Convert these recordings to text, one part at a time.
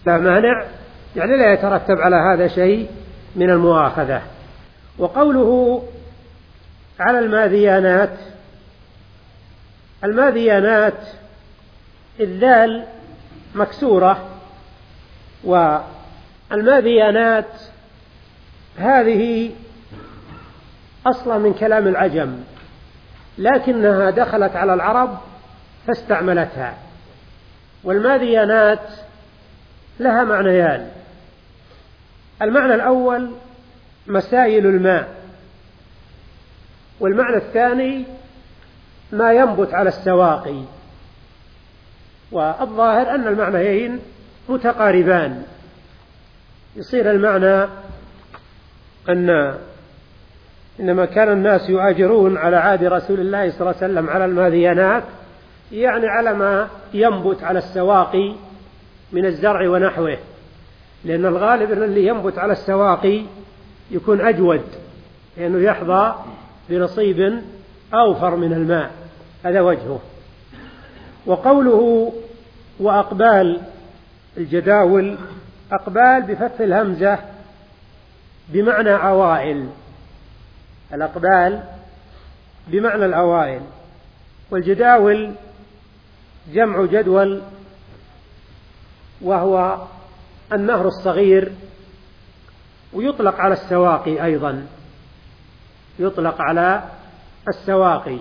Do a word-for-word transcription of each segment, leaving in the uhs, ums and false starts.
لا مانع، يعني لا يترتب على هذا شيء من المؤاخذة. وقوله على الماذيانات، الماذيانات الذال مكسورة، والماذيانات هذه أصلا من كلام العجم، لكنها دخلت على العرب فاستعملتها. والماذيانات لها معنيان: المعنى الأول مسائل الماء، والمعنى الثاني ما ينبت على السواقي. والظاهر أن المعنيين متقاربان، يصير المعنى أن إنما كان الناس يؤاجرون على عهد رسول الله صلى الله عليه وسلم على الماذيانات، يعني على ما ينبت على السواقي من الزرع ونحوه، لأن الغالب أن اللي ينبت على السواقي يكون أجود، لأنه يحظى بنصيب أوفر من الماء، هذا وجهه. وقوله وأقبال الجداول، أقبال بفتح الهمزة بمعنى عوائل، الأقبال بمعنى الأوائل، والجداول جمع جدول، وهو النهر الصغير، ويطلق على السواقي أيضا، يطلق على السواقي.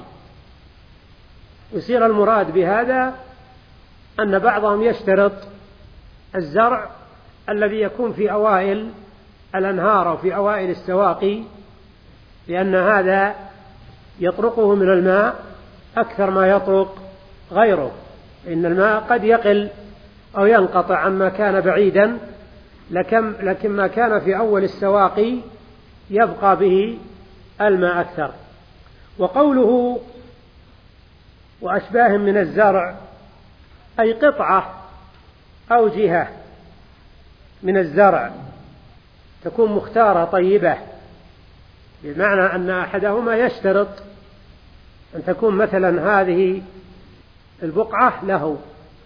يصير المراد بهذا أن بعضهم يشترط الزرع الذي يكون في أوائل الأنهار أو في أوائل السواقي، لأن هذا يطرقه من الماء أكثر ما يطرق غيره، إن الماء قد يقل أو ينقطع عما كان بعيدا، لكن ما كان في أول السواقي يبقى به الماء أكثر. وقوله وأشباه من الزرع، أي قطعة أو جهة من الزرع تكون مختارة طيبة، بمعنى أن أحدهما يشترط أن تكون مثلا هذه البقعة له،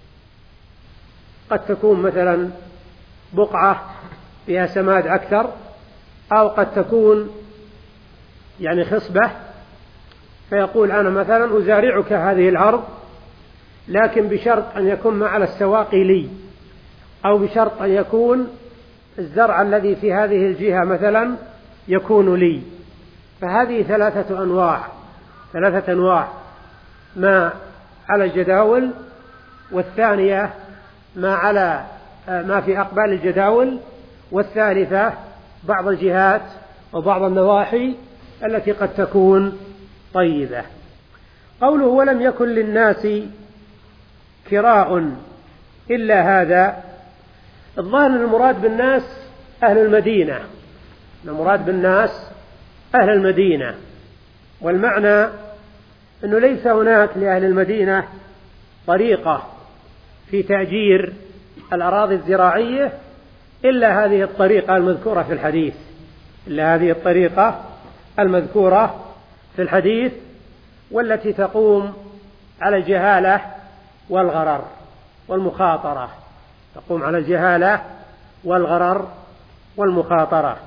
قد تكون مثلا بقعة فيها سماد أكثر، أو قد تكون يعني خصبة، فيقول أنا مثلا أزارعك هذه الأرض، لكن بشرط أن يكون ما على السواقي لي، أو بشرط أن يكون الزرع الذي في هذه الجهة مثلا يكون لي. فهذه ثلاثة أنواع، ثلاثة أنواع: ما على الجداول، والثانية ما على ما في أقبال الجداول، والثالثة بعض الجهات وبعض النواحي التي قد تكون طيبة. قوله ولم يكن للناس كراء إلا هذا، الظاهر المراد بالناس أهل المدينة، المراد بالناس أهل المدينة، والمعنى أنه ليس هناك لأهل المدينة طريقة في تأجير الأراضي الزراعية إلا هذه الطريقة المذكورة في الحديث، إلا هذه الطريقة المذكورة في الحديث، والتي تقوم على الجهالة والغرر والمخاطرة، تقوم على الجهالة والغرر والمخاطرة.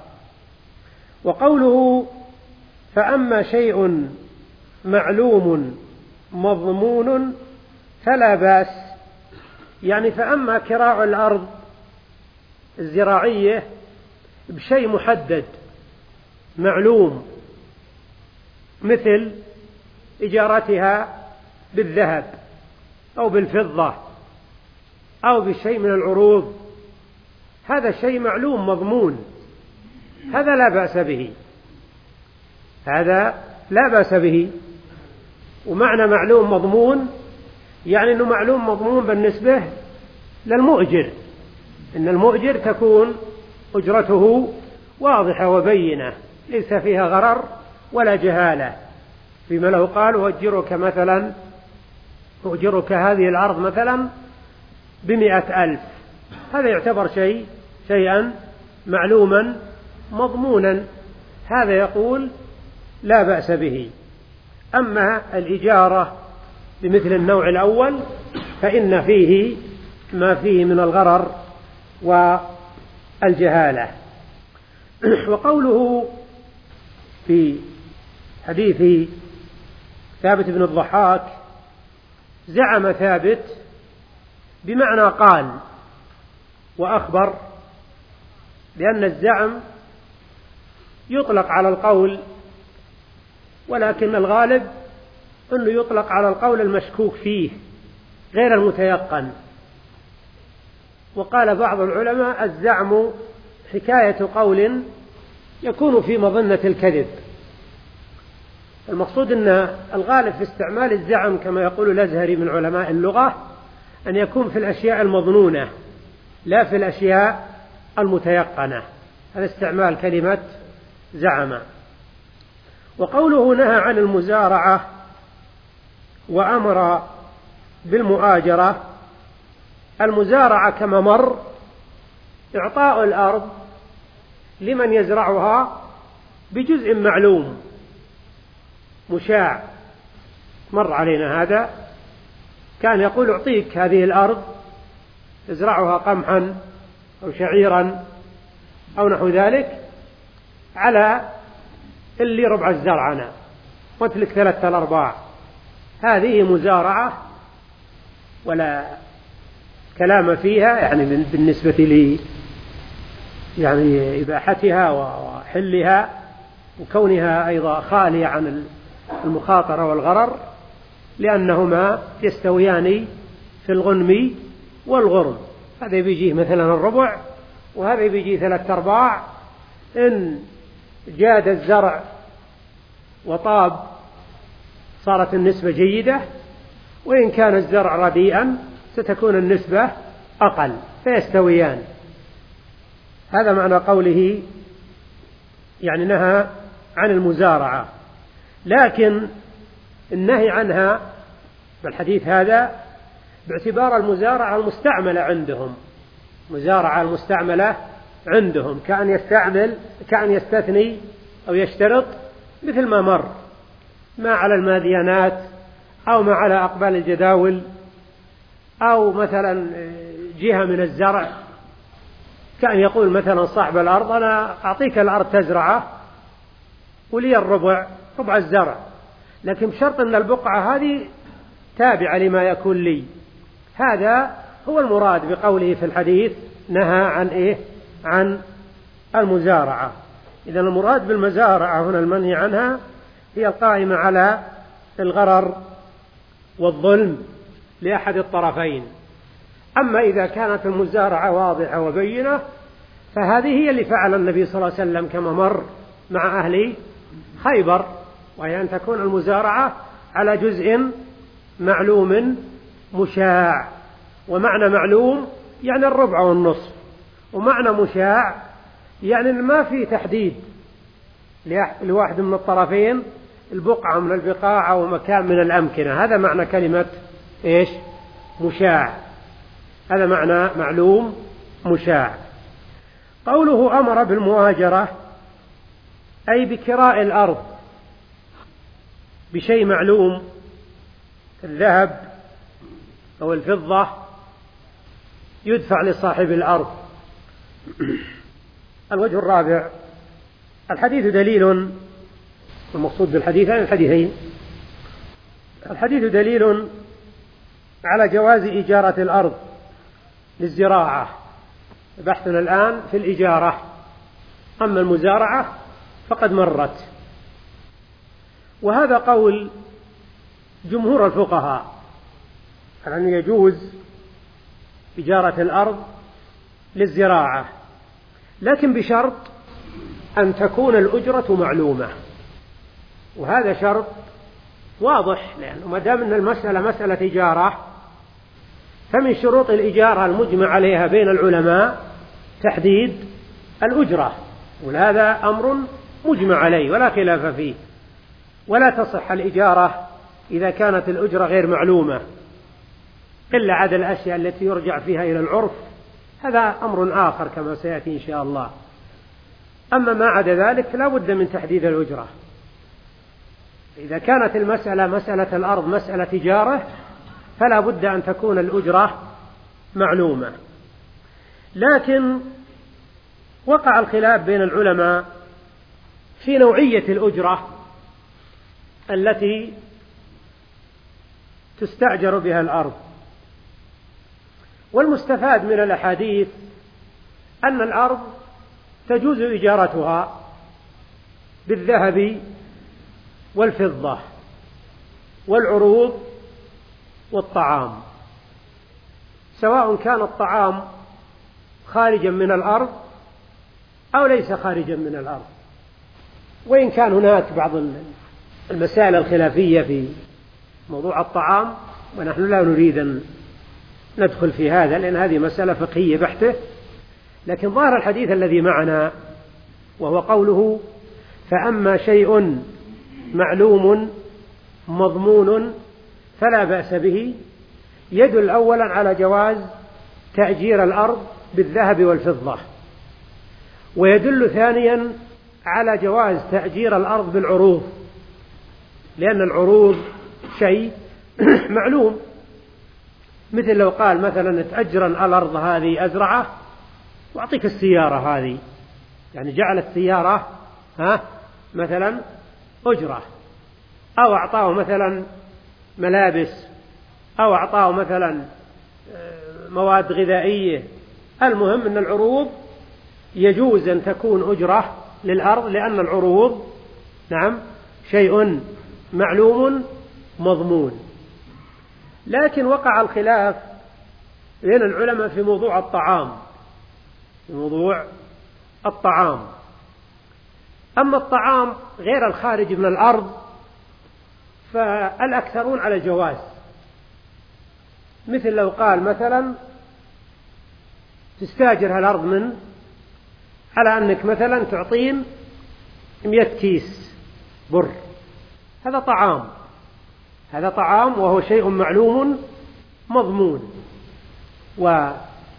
وقوله فأما شيء معلوم مضمون فلا بأس، يعني فأما كراء الأرض الزراعية بشيء محدد معلوم، مثل إجارتها بالذهب أو بالفضة أو بشيء من العروض، هذا شيء معلوم مضمون، هذا لا بأس به، هذا لا بأس به. ومعنى معلوم مضمون يعني أنه معلوم مضمون بالنسبة للمؤجر، إن المؤجر تكون أجرته واضحة وبينة، ليس فيها غرر ولا جهالة، فيما لو قال أؤجرك مثلا أؤجرك هذه الأرض مثلا بمئة ألف، هذا يعتبر شيء شيئا معلوما مضمونا، هذا يقول لا بأس به. أما الإجارة بمثل النوع الأول فإن فيه ما فيه من الغرر والجهالة. وقوله في حديث ثابت بن الضحاك زعم ثابت بمعنى قال وأخبر، لأن الزعم يطلق على القول، ولكن الغالب أنه يطلق على القول المشكوك فيه غير المتيقن. وقال بعض العلماء الزعم حكاية قول يكون في مظنة الكذب. المقصود أن الغالب في استعمال الزعم كما يقول الأزهري من علماء اللغة أن يكون في الأشياء المظنونة لا في الأشياء المتيقنة، هذا استعمال كلمة زعم. وقوله نهى عن المزارعة وأمر بالمؤاجرة، المزارعة كما مر إعطاء الأرض لمن يزرعها بجزء معلوم مشاع، مر علينا هذا، كان يقول أعطيك هذه الأرض تزرعها قمحا أو شعيرا أو نحو ذلك على اللي ربع الزرع أنا وتلك ثلاثة الأرباع، هذه مزارعة ولا كلام فيها، يعني بالنسبة لي يعني إباحتها وحلها وكونها أيضا خالية عن المخاطرة والغرر، لأنهما يستويان في الغنم والغرم، هذا بيجيه مثلا الربع وهذا بيجيه ثلاثة أرباع. إن جاد الزرع وطاب صارت النسبة جيدة، وإن كان الزرع رديئا ستكون النسبة أقل، فيستويان. هذا معنى قوله يعني نهى عن المزارعة، لكن النهي عنها بالحديث هذا باعتبار المزارعة المستعملة عندهم، مزارعة المستعملة عندهم كأن يستعمل كأن يستثني أو يشترط مثل ما مر، ما على الماديانات أو ما على أقبال الجداول أو مثلا جهة من الزرع، كأن يقول مثلا صاحب الأرض أنا أعطيك الأرض تزرعه ولي الربع ربع الزرع، لكن بشرط أن البقعة هذه تابعة لما يكون لي. هذا هو المراد بقوله في الحديث نهى عن إيه؟ عن المزارعة. إذن المراد بالمزارعة هنا المنهي عنها هي القائمة على الغرر والظلم لأحد الطرفين. أما إذا كانت المزارعة واضحة وبينة فهذه هي اللي فعل النبي صلى الله عليه وسلم كما مر مع أهل خيبر، وهي أن تكون المزارعة على جزء معلوم مشاع. ومعنى معلوم يعني الربع والنصف، ومعنى مشاع يعني ما في تحديد لواحد من الطرفين البقعة من البقاع أو مكان من الأمكنة. هذا معنى كلمة إيش؟ مشاع. هذا معنى معلوم مشاع. قوله أمر بالمؤاجرة أي بكراء الأرض بشيء معلوم الذهب أو الفضة يدفع لصاحب الأرض. الوجه الرابع الحديث دليل، المقصود بالحديث عن الحديثين، الحديث دليل على جواز إجارة الأرض للزراعة. بحثنا الآن في الإجارة، أما المزارعة فقد مرت. وهذا قول جمهور الفقهاء أن يجوز إجارة الأرض للزراعة، لكن بشرط أن تكون الأجرة معلومة، وهذا شرط واضح، لأنه ما دام أن المسألة مسألة إجارة فمن شروط الإجارة المجمع عليها بين العلماء تحديد الأجرة، وهذا أمر مجمع عليه ولا خلاف فيه. ولا تصح الإجارة إذا كانت الأجرة غير معلومة إلا عدا الأشياء التي يرجع فيها إلى العرف، هذا أمر آخر كما سيأتي إن شاء الله. أما ما عدا ذلك لا بد من تحديد الأجرة. إذا كانت المسألة مسألة الأرض مسألة تجارة فلا بد أن تكون الأجرة معلومة. لكن وقع الخلاف بين العلماء في نوعية الأجرة التي تستأجر بها الأرض. والمستفاد من الأحاديث أن الأرض تجوز إجارتها بالذهب والفضة والعروض والطعام، سواء كان الطعام خارجا من الأرض أو ليس خارجا من الأرض. وإن كان هناك بعض المسائل الخلافية في موضوع الطعام، ونحن لا نريد أن ندخل في هذا لأن هذه مسألة فقهية بحتة، لكن ظاهر الحديث الذي معنا وهو قوله فأما شيء معلوم مضمون فلا بأس به، يدل أولا على جواز تأجير الأرض بالذهب والفضة، ويدل ثانيا على جواز تأجير الأرض بالعروض، لأن العروض شيء معلوم، مثل لو قال مثلا تأجر الأرض هذه أزرعه وأعطيك السيارة هذه، يعني جعل السيارة ها مثلا أجرة، أو أعطاه مثلا ملابس، أو أعطاه مثلا مواد غذائية. المهم أن العروض يجوز أن تكون أجرة للأرض، لأن العروض نعم شيء معلوم مضمون. لكن وقع الخلاف بين العلماء في موضوع الطعام، في موضوع الطعام. أما الطعام غير الخارج من الأرض فالأكثرون على الجواز، مثل لو قال مثلا تستاجر الأرض من على أنك مثلا تعطين مئة كيس بر، هذا طعام، هذا طعام وهو شيء معلوم مضمون، وهذه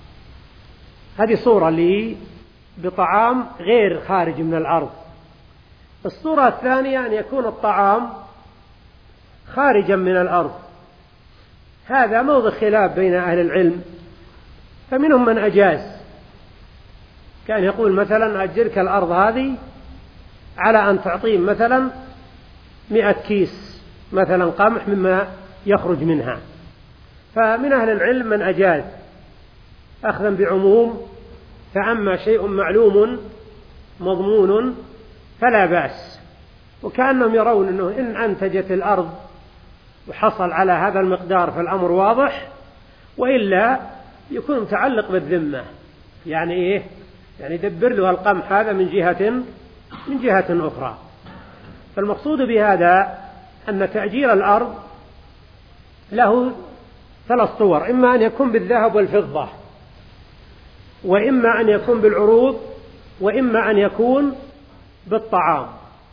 صورة لي بطعام غير خارج من الأرض. الصورة الثانية أن يكون الطعام خارجا من الأرض، هذا موضع خلاف بين أهل العلم، فمنهم من أجاز، كان يقول مثلا أجرك الأرض هذه على أن تعطين مثلا مئة كيس مثلا قمح مما يخرج منها. فمن أهل العلم من أجاز أخذا بعموم فأما شيء معلوم مضمون فلا بأس، وكأنهم يرون أنه إن أنتجت الأرض وحصل على هذا المقدار فالأمر واضح، وإلا يكون متعلق بالذمة، يعني إيه؟ يعني يدبر له القمح هذا من جهة من جهة أخرى. فالمقصود بهذا أن تأجير الأرض له ثلاث صور، إما أن يكون بالذهب والفضة، وإما أن يكون بالعروض، وإما أن يكون بالطعام.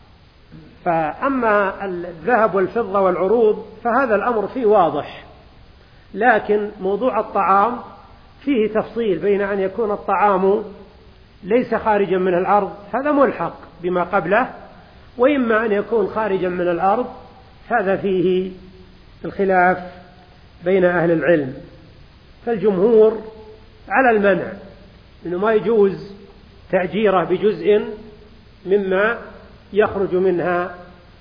فأما الذهب والفضة والعروض فهذا الأمر فيه واضح، لكن موضوع الطعام فيه تفصيل بين أن يكون الطعام ليس خارجا من الأرض، هذا ملحق بما قبله، وإما أن يكون خارجا من الأرض، هذا فيه الخلاف بين أهل العلم. فالجمهور على المنع، إنه ما يجوز تأجيره بجزء مما يخرج منها.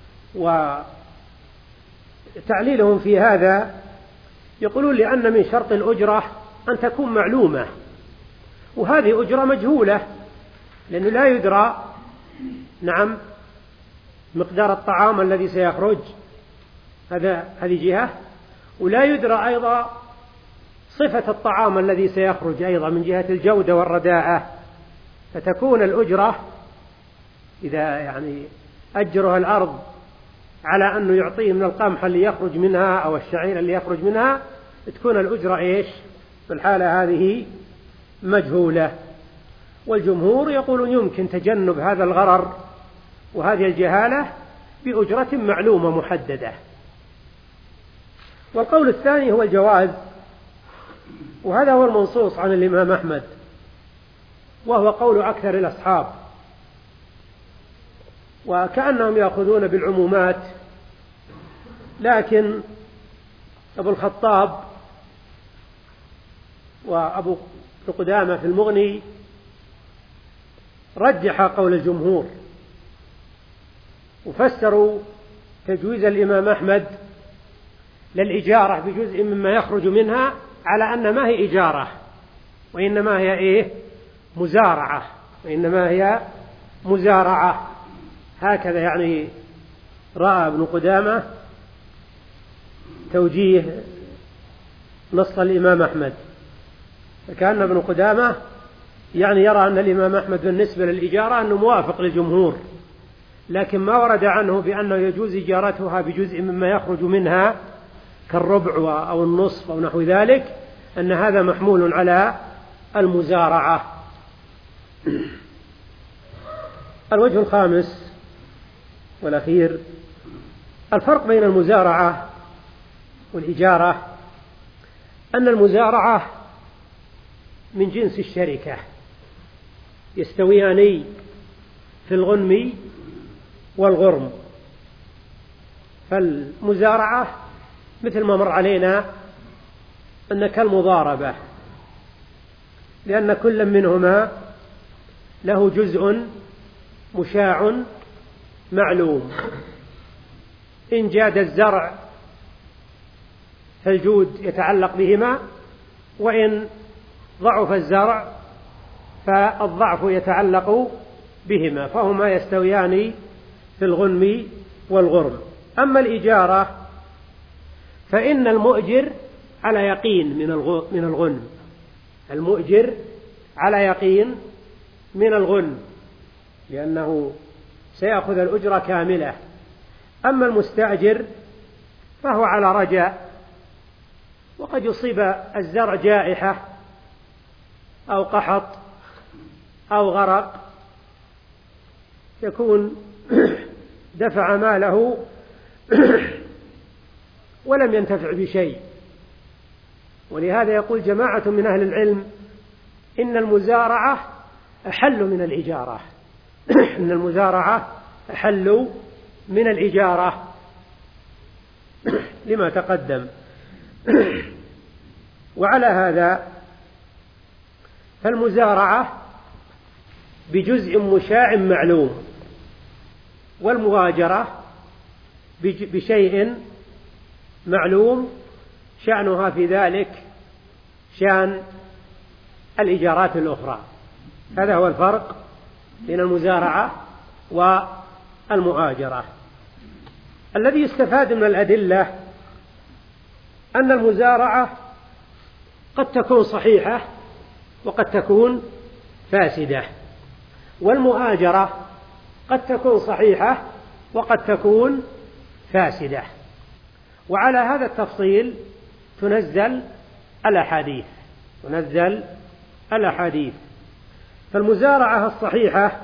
وتعليلهم في هذا يقولون لأن من شرط الأجرة أن تكون معلومة، وهذه أجرة مجهولة، لأنه لا يدرى نعم مقدار الطعام الذي سيخرج، هذا هذه جهة، ولا يدرى أيضا صفة الطعام الذي سيخرج أيضا من جهة الجودة والرداءة. فتكون الأجرة إذا يعني أجرها الأرض على أنه يعطيه من القمح اللي يخرج منها أو الشعير اللي يخرج منها، تكون الأجرة إيش في الحالة هذه مجهولة. والجمهور يقولون يمكن تجنب هذا الغرر وهذه الجهالة بأجرة معلومة محددة. والقول الثاني هو الجواز، وهذا هو المنصوص عن الإمام أحمد، وهو قول أكثر الأصحاب، وكأنهم يأخذون بالعمومات. لكن أبو الخطاب وأبو ابن قدامة في المغني رجح قول الجمهور، وفسروا تجويز الإمام أحمد للإجارة بجزء مما يخرج منها على أن ما هي إجارة وإنما هي إيه؟ مزارعة، وإنما هي مزارعة. هكذا يعني رأى ابن قدامة توجيه نص الإمام أحمد. فكان ابن قدامة يعني يرى أن الإمام أحمد بالنسبة للإجارة أنه موافق للجمهور، لكن ما ورد عنه بأنه يجوز إجارتها بجزء مما يخرج منها كالربع أو النصف أو نحو ذلك، أن هذا محمول على المزارعة. الوجه الخامس والأخير الفرق بين المزارعة والإجارة، أن المزارعة من جنس الشركة، يستويان في الغنم والغرم. فالمزارعة مثل ما مر علينا أن كالمضاربة، لأن كل منهما له جزء مشاع معلوم. إن جاد الزرع فالجود يتعلق بهما، وإن ضعف الزرع فالضعف يتعلق بهما، فهما يستويان في الغنم والغرم. أما الإجارة فإن المؤجر على يقين من الغنم، المؤجر على يقين من الغنم لأنه سيأخذ الأجرة كاملة. أما المستأجر فهو على رجاء، وقد يصيب الزرع جائحة أو قحط أو غرق، يكون دفع ماله ولم ينتفع بشيء. ولهذا يقول جماعة من أهل العلم إن المزارعة أحل من الإجارة إن المزارعة أحل من الإجارة لما تقدم. وعلى هذا فالمزارعة بجزء مشاع معلوم، والمغاجرة بشيء معلوم شأنها في ذلك شأن الإيجارات الأخرى. هذا هو الفرق بين المزارعة والمؤاجرة. الذي يستفاد من الأدلة أن المزارعة قد تكون صحيحة وقد تكون فاسدة، والمؤاجرة قد تكون صحيحة وقد تكون فاسدة. وعلى هذا التفصيل تنزل الأحاديث تنزل الأحاديث فالمزارعة الصحيحة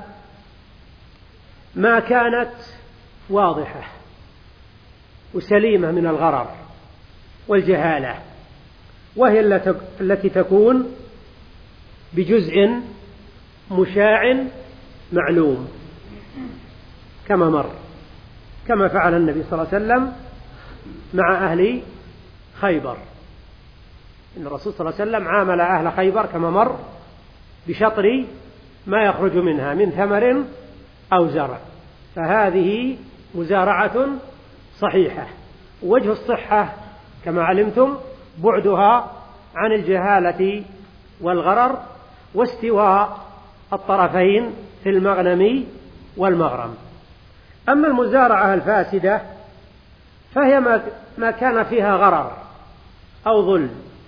ما كانت واضحة وسليمة من الغرر والجهالة، وهي التي تكون بجزء مشاع معلوم كما مر، كما فعل النبي صلى الله عليه وسلم مع أهل خيبر. إن الرسول صلى الله عليه وسلم عامل أهل خيبر كما مر بشطر ما يخرج منها من ثمر أو زرع، فهذه مزارعة صحيحة. وجه الصحة كما علمتم بعدها عن الجهالة والغرر واستواء الطرفين في المغنم والمغرم. أما المزارعة الفاسدة فهي ما كان فيها غرر أو ظلم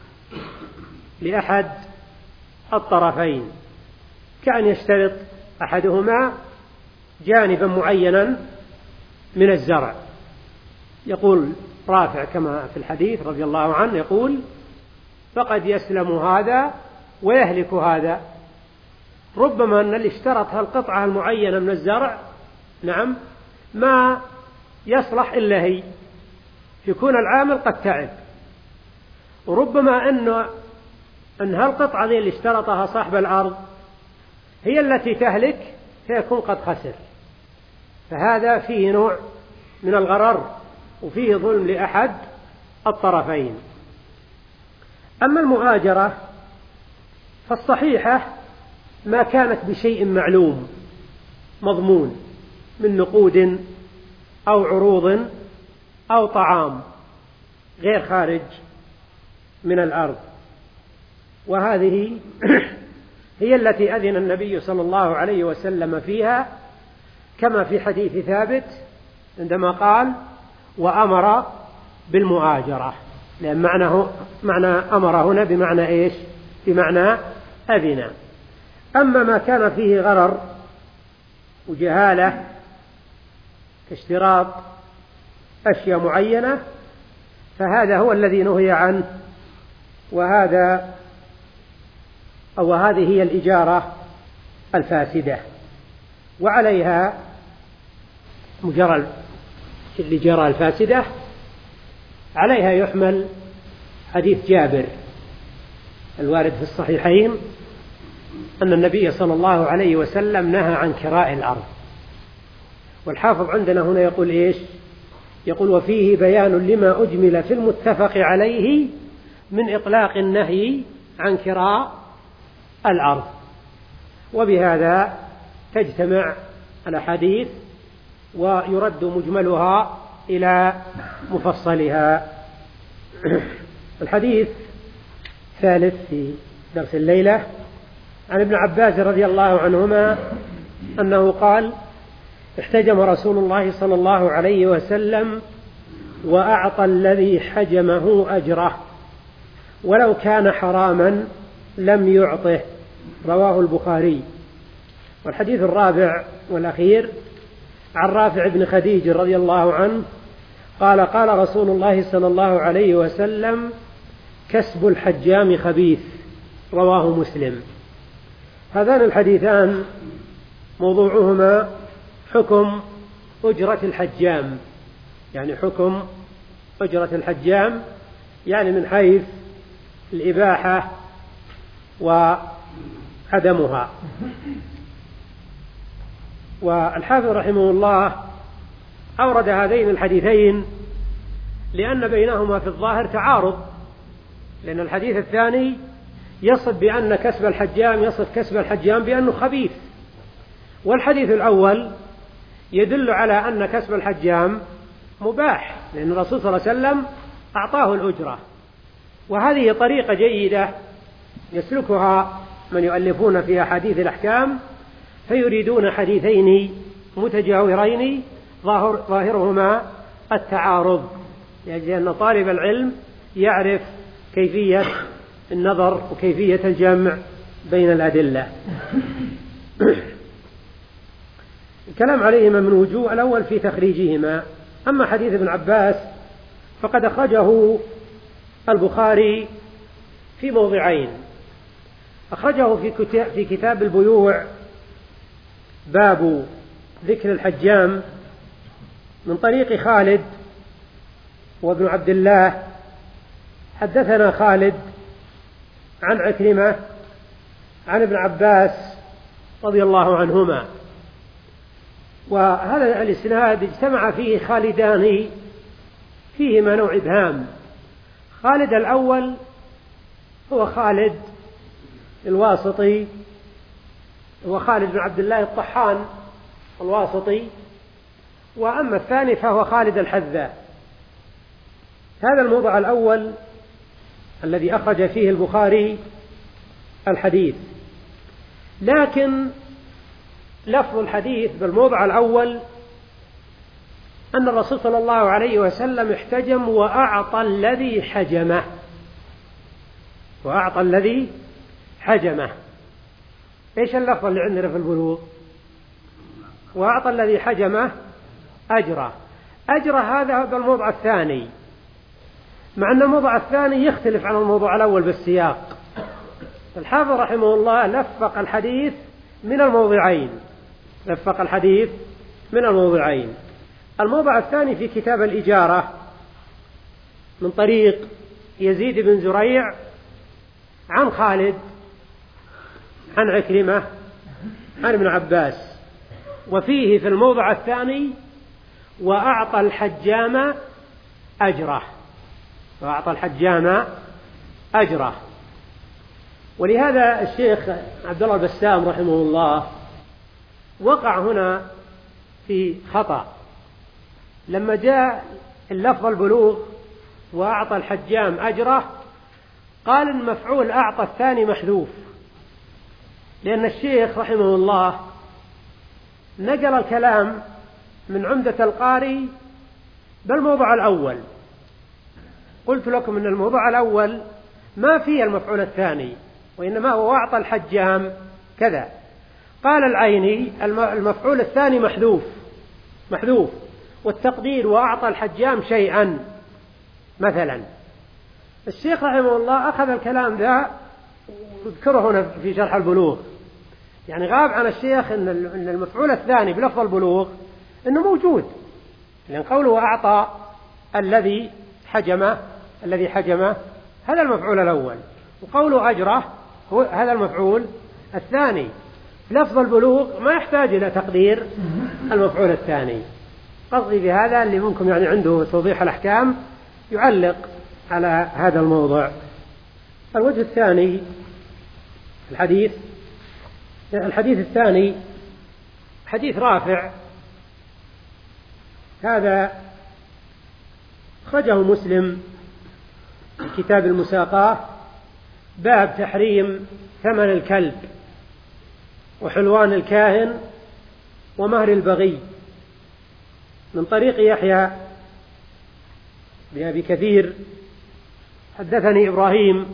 لأحد الطرفين، كأن يشترط أحدهما جانبا معينا من الزرع. يقول رافع كما في الحديث رضي الله عنه، يقول فقد يسلم هذا ويهلك هذا. ربما أن اللي اشترط القطعة المعينة من الزرع نعم ما يصلح إلا هي، يكون العامل قد تعب، وربما أن أن هالقطعة اللي اشترطها صاحب الأرض هي التي تهلك فيكون قد خسر. فهذا فيه نوع من الغرر وفيه ظلم لأحد الطرفين. أما المؤاجرة فالصحيحة ما كانت بشيء معلوم مضمون من نقود أو عروض أو طعام غير خارج من الأرض، وهذه هي التي أذن النبي صلى الله عليه وسلم فيها، كما في حديث ثابت عندما قال وأمر بالمؤاجرة، لأن معنى, معنى أمر هنا بمعنى إيش؟ بمعنى أذن. أما ما كان فيه غرر وجهالة كاشتراط أشياء معينة فهذا هو الذي نهي عنه، وهذا أو هذه هي الإجارة الفاسدة، وعليها مجرى الإجارة الفاسدة عليها يحمل حديث جابر الوارد في الصحيحين أن النبي صلى الله عليه وسلم نهى عن كراء الأرض. والحافظ عندنا هنا يقول إيش؟ يقول وفيه بيان لما أجمل في المتفق عليه من إطلاق النهي عن كراء الأرض، وبهذا تجتمع الأحاديث ويرد مجملها إلى مفصلها. الحديث الثالث في درس الليلة عن ابن عباس رضي الله عنهما أنه قال احتجم رسول الله صلى الله عليه وسلم وأعطى الذي حجمه أجره ولو كان حراما لم يعطه، رواه البخاري. والحديث الرابع والأخير عن رافع بن خديج رضي الله عنه قال قال رسول الله صلى الله عليه وسلم كسب الحجام خبيث، رواه مسلم. هذان الحديثان موضوعهما حكم أجرة الحجام، يعني حكم أجرة الحجام يعني من حيث الإباحة وعدمها. والحافظ رحمه الله أورد هذين الحديثين لأن بينهما في الظاهر تعارض، لأن الحديث الثاني يصف بأن كسب الحجام يصف كسب الحجام بأنه خبيث، والحديث الأول يدل على أن كسب الحجام مباح، لأن الرسول صلى الله عليه وسلم أعطاه الأجرة. وهذه طريقة جيدة يسلكها من يؤلفون في أحاديث الأحكام فيريدون حديثين متجاورين ظاهر ظاهرهما التعارض، لأن طالب العلم يعرف كيفية النظر وكيفية الجمع بين الأدلة. الكلام عليهما من وجوه. الأول في تخريجهما. أما حديث ابن عباس فقد أخرجه البخاري في موضعين، أخرجه في كتاب البيوع باب ذكر الحجام من طريق خالد وابن عبد الله حدثنا خالد عن عكرمة عن ابن عباس رضي الله عنهما. وهذا الإسناد اجتمع فيه خالدان فيهما نوع إبهام. خالد الأول هو خالد الواسطي، هو خالد بن عبد الله الطحان الواسطي، وأما الثاني فهو خالد الحذاء. هذا الموضع الأول الذي أخرج فيه البخاري الحديث، لكن لفظ الحديث بالموضع الأول أن الرسول صلى الله عليه وسلم احتجم وأعطى الذي حجمه، وأعطى الذي حجمه. إيش اللفظ اللي عندنا في البلوغ؟ وأعطى الذي حجمه أجره. أجره هذا بالموضع الثاني، مع أن الموضع الثاني يختلف عن الموضع الأول بالسياق. الحافظ رحمه الله لفق الحديث من الموضعين، لفق الحديث من الموضعين. الموضع الثاني في كتاب الإجارة من طريق يزيد بن زريع عن خالد عن عكرمة عن ابن عباس، وفيه في الموضع الثاني وأعطى الحجام أجره، وأعطى الحجام أجره. ولهذا الشيخ عبد الله البسام رحمه الله وقع هنا في خطأ لما جاء اللفظ البلوغ وأعطى الحجام أجره، قال المفعول أعطى الثاني محذوف، لأن الشيخ رحمه الله نقل الكلام من عمدة القاري بالموضع الأول. قلت لكم أن الموضع الأول ما فيه المفعول الثاني، وإنما هو أعطى الحجام كذا. قال العيني المفعول الثاني محذوف محذوف والتقدير وأعطى الحجام شيئا مثلا. الشيخ رحمه الله أخذ الكلام ذا وذكره هنا في شرح البلوغ، يعني غاب عن الشيخ أن المفعول الثاني بلفظ البلوغ أنه موجود، لأن قوله أعطى الذي حجمه الذي حجمه هذا المفعول الأول، وقوله أجره هو هذا المفعول الثاني. لفظ البلوغ ما يحتاج إلى تقدير المفعول الثاني. قصدي بهذا اللي منكم يعني عنده توضيح الأحكام يعلق على هذا الموضوع. الوجه الثاني الحديث الحديث الثاني حديث رافع، هذا أخرجه مسلم في كتاب المساقاة باب تحريم ثمن الكلب وحلوان الكاهن ومهر البغي، من طريق يحيى بن أبي كثير حدثني إبراهيم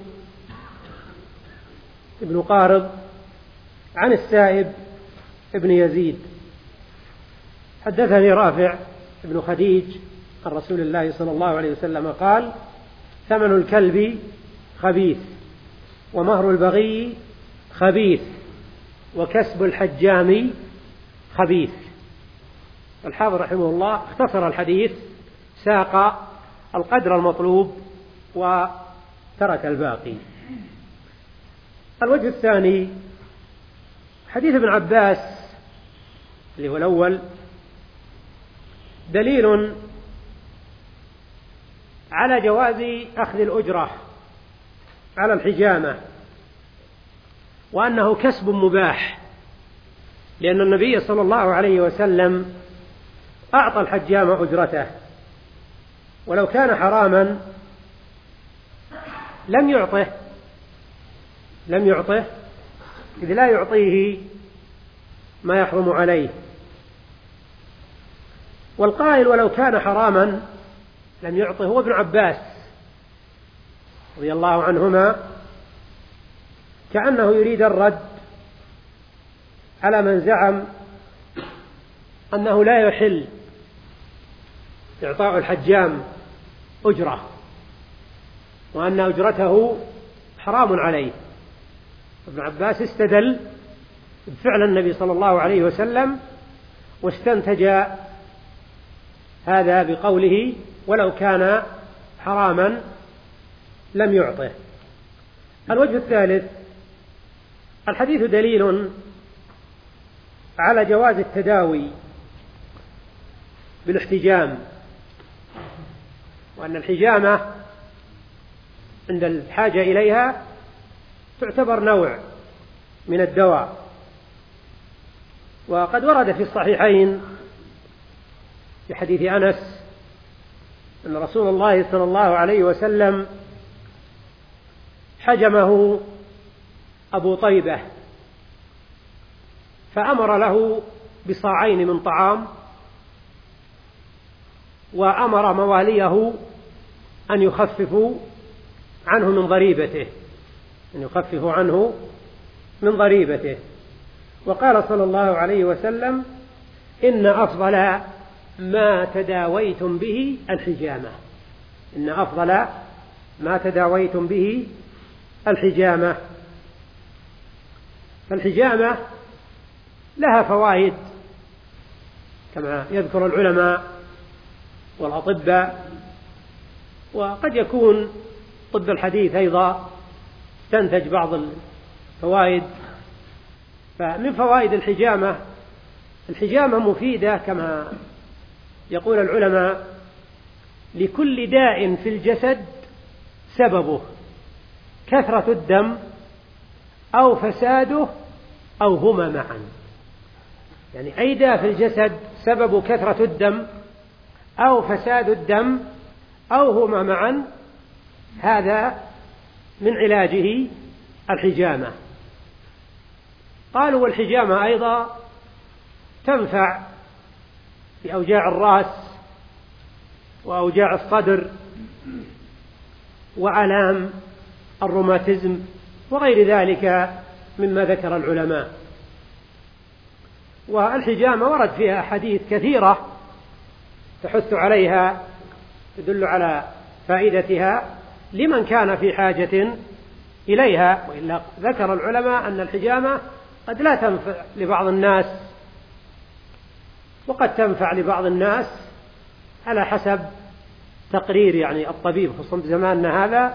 ابن قارض عن السائب ابن يزيد حدثني رافع ابن خديج عن رسول الله صلى الله عليه وسلم قال: ثمن الكلب خبيث ومهر البغي خبيث وكسب الحجام خبيث. الحافظ رحمه الله اختصر الحديث، ساق القدر المطلوب وترك الباقي. الوجه الثاني حديث ابن عباس اللي هو الأول دليل على جواز أخذ الأجرة على الحجامة، وأنه كسب مباح، لأن النبي صلى الله عليه وسلم أعطى الحجام أجرته، ولو كان حراما لم يعطه لم يعطه إذ لا يعطيه ما يحرم عليه. والقائل ولو كان حراما لم يعطه هو ابن عباس رضي الله عنهما، كأنه يريد الرد على من زعم أنه لا يحل إعطاء الحجام أجرة وأن أجرته حرام عليه. ابن عباس استدل بفعل النبي صلى الله عليه وسلم واستنتج هذا بقوله ولو كان حراما لم يعطه. الوجه الثالث الحديث دليل على جواز التداوي بالاحتجام، وأن الحجامة عند الحاجة إليها تعتبر نوع من الدواء. وقد ورد في الصحيحين في حديث أنس أن رسول الله صلى الله عليه وسلم حجمه أبو طيبة فأمر له بصاعين من طعام، وأمر مواليه أن يخففوا عنه من ضريبته أن يخففوا عنه من ضريبته وقال صلى الله عليه وسلم: إن أفضل ما تداويتم به الحجامة إن أفضل ما تداويتم به الحجامة. فالحجامة لها فوائد كما يذكر العلماء والأطباء، وقد يكون طب الحديث أيضا تنتج بعض الفوائد. فمن فوائد الحجامة الحجامة مفيدة كما يقول العلماء: لكل داء في الجسد سببه كثرة الدم أو فساده أو هما معا. يعني أي داء في الجسد سبب كثرة الدم أو فساد الدم أو هما معا، هذا من علاجه الحجامة. قالوا والحجامة أيضا تنفع في أوجاع الرأس وأوجاع الصدر وآلام الروماتيزم وغير ذلك مما ذكر العلماء. والحجامة ورد فيها أحاديث كثيرة تحث عليها، تدل على فائدتها لمن كان في حاجة إليها. وإلا ذكر العلماء أن الحجامة قد لا تنفع لبعض الناس وقد تنفع لبعض الناس على حسب تقرير يعني الطبيب، خصوصا بزماننا هذا.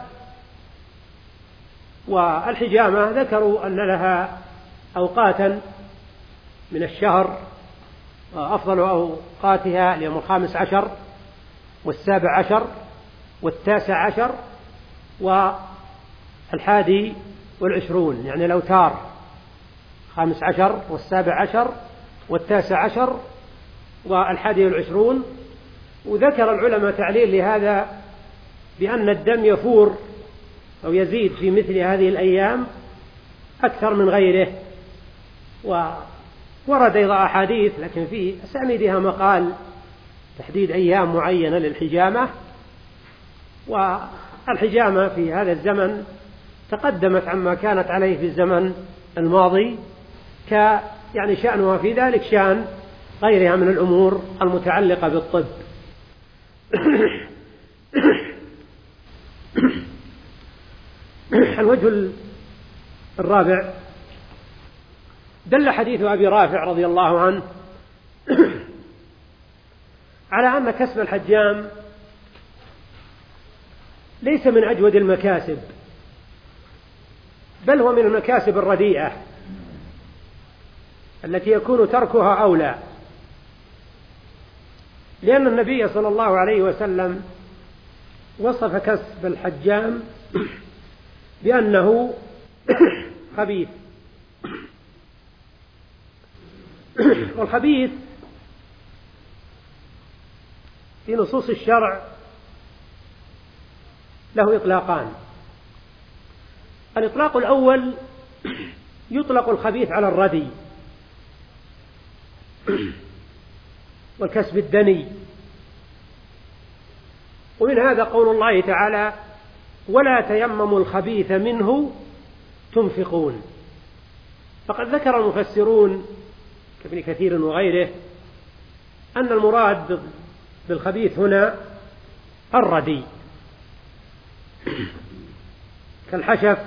والحجامة ذكروا أن لها أوقاتا من الشهر، أفضل أوقاتها اليوم الخامس عشر والسابع عشر والتاسع عشر والحادي والعشرون، يعني الأوتار خامس عشر والسابع عشر والتاسع عشر والحادي والعشرون. وذكر العلماء تعليل لهذا بأن الدم يفور أو يزيد في مثل هذه الأيام أكثر من غيره. وورد أيضا أحاديث لكن في أسانيدها مقال تحديد أيام معينة للحجامة. والحجامة في هذا الزمن تقدمت عما كانت عليه في الزمن الماضي، ك يعني شأنها في ذلك شأن غيرها من الأمور المتعلقة بالطب. الوجه الرابع دل حديث أبي رافع رضي الله عنه على أن كسب الحجام ليس من أجود المكاسب، بل هو من المكاسب الرديئة التي يكون تركها أولى، لأن النبي صلى الله عليه وسلم وصف كسب الحجام بأنه خبيث. والخبيث في نصوص الشرع له إطلاقان. الإطلاق الأول يطلق الخبيث على الردي والكسب الدني، ومن هذا قول الله تعالى: ولا تيمموا الخبيث منه تنفقون. فقد ذكر المفسرون كابن كثير وغيره أن المراد بالخبيث هنا الردي كالحشف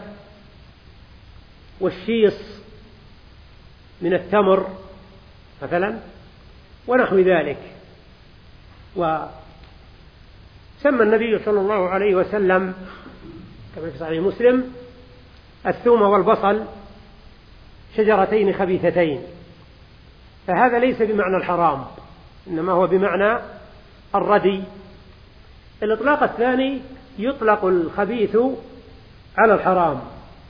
والشيص من التمر مثلا ونحو ذلك. وسمى النبي صلى الله عليه وسلم كما في صحيح مسلم الثوم والبصل شجرتين خبيثتين، فهذا ليس بمعنى الحرام، إنما هو بمعنى الردي. الإطلاق الثاني يطلق الخبيث على الحرام،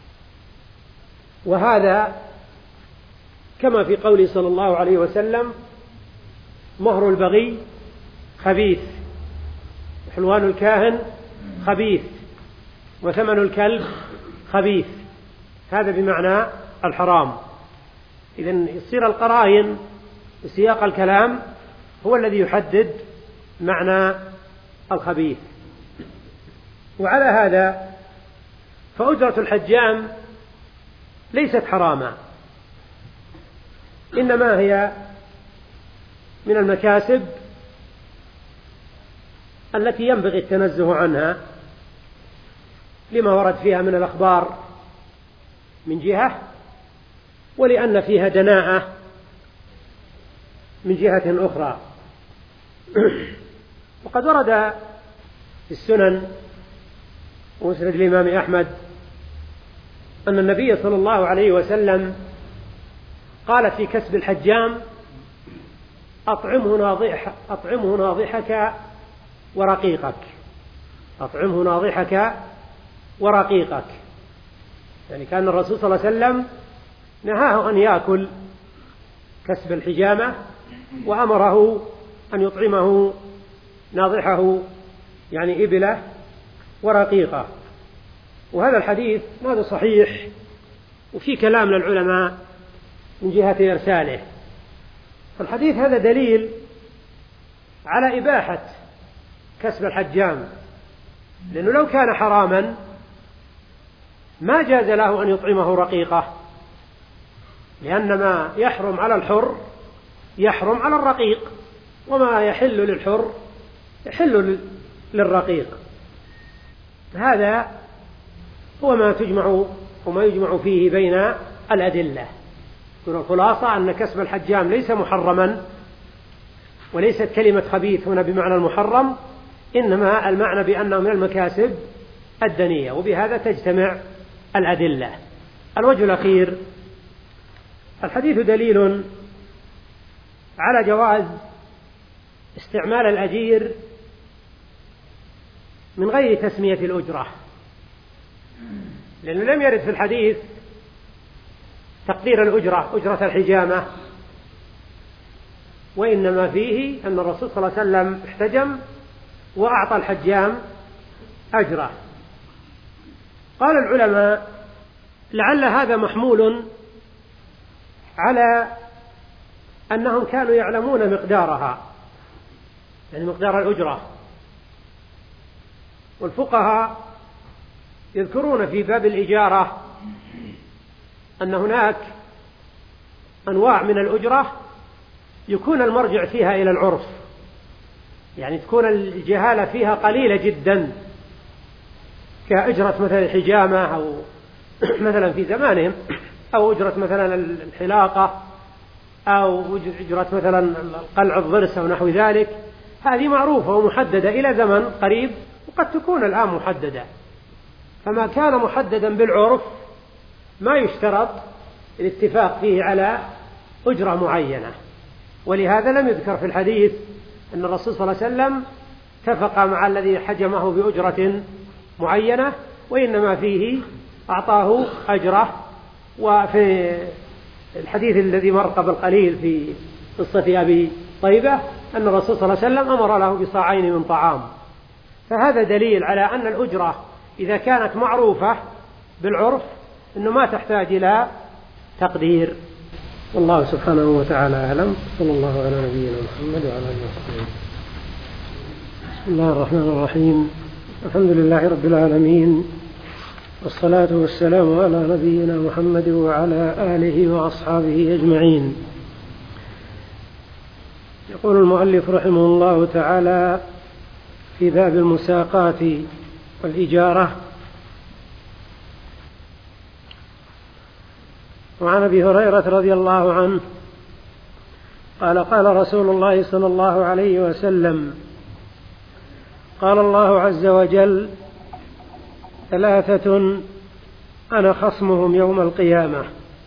وهذا كما في قوله صلى الله عليه وسلم: مهر البغي خبيث، وحلوان الكاهن خبيث، وثمن الكلب خبيث. هذا بمعنى الحرام. إذن يصير القرائن بسياق الكلام هو الذي يحدد معنى الخبيث. وعلى هذا فأجرة الحجام ليست حراما، إنما هي من المكاسب التي ينبغي التنزه عنها لما ورد فيها من الأخبار من جهة، ولأن فيها دناءة من جهة أخرى. وقد ورد في السنن ومسند الإمام أحمد أن النبي صلى الله عليه وسلم قال في كسب الحجام: أطعمه ناضح أطعمه ناضحك ورقيقك أطعمه ناضحك ورقيقك يعني كان الرسول صلى الله عليه وسلم نهاه أن يأكل كسب الحجامة، وأمره أن يطعمه ناضحه يعني إبله ورقيقه. وهذا الحديث هذا صحيح، وفي كلام للعلماء من جهة إرساله. فالحديث هذا دليل على إباحة كسب الحجام، لأنه لو كان حراما ما جاز له أن يطعمه رقيقه، لأن ما يحرم على الحر يحرم على الرقيق، وما يحل للحر يحل للرقيق. هذا هو ما تجمع وما يجمع فيه بين الأدلة. الخلاصة أن كسب الحجام ليس محرما، وليست كلمة خبيث هنا بمعنى المحرم، إنما المعنى بأنه من المكاسب الدنية، وبهذا تجتمع الأدلة. الوجه الأخير: الحديث دليل على جواز استعمال الأجير من غير تسمية الأجرة، لأنه لم يرد في الحديث تقدير الأجرة أجرة الحجامة، وإنما فيه أن الرسول صلى الله عليه وسلم احتجم وأعطى الحجام أجره. قال العلماء: لعل هذا محمول على أنهم كانوا يعلمون مقدارها، يعني مقدار الأجرة. والفقهاء يذكرون في باب الإجارة أن هناك أنواع من الأجرة يكون المرجع فيها إلى العرف، يعني تكون الجهالة فيها قليلة جدا، كأجرة مثلا الحجامة، أو مثلا في زمانهم، أو أجرة مثلا الحلاقة، أو أجرة مثلا قلع الضرس أو نحو ذلك. هذه معروفة ومحددة إلى زمن قريب، وقد تكون الآن محددة. فما كان محددا بالعرف ما يشترط الاتفاق فيه على أجرة معينة، ولهذا لم يذكر في الحديث أن الرسول صلى الله عليه وسلم اتفق مع الذي حجمه بأجرة معينة، وإنما فيه أعطاه أجره. وفي الحديث الذي مر قبل قليل في قصة أبي طيبة أن الرسول صلى الله عليه وسلم أمر له بصاعين من طعام. فهذا دليل على أن الأجرة إذا كانت معروفة بالعرف أنه ما تحتاج إلى تقدير. والله سبحانه وتعالى أعلم. صلى الله على نبينا محمد وعلى آله وصحبه. بسم الله الرحمن الرحيم. الحمد لله رب العالمين، والصلاة والسلام على نبينا محمد وعلى آله وأصحابه أجمعين. يقول المؤلف رحمه الله تعالى في باب المساقات والإجارة: وعن أبي هريرة رضي الله عنه قال: قال رسول الله صلى الله عليه وسلم: قال الله عز وجل: ثلاثة أنا خصمهم يوم القيامة: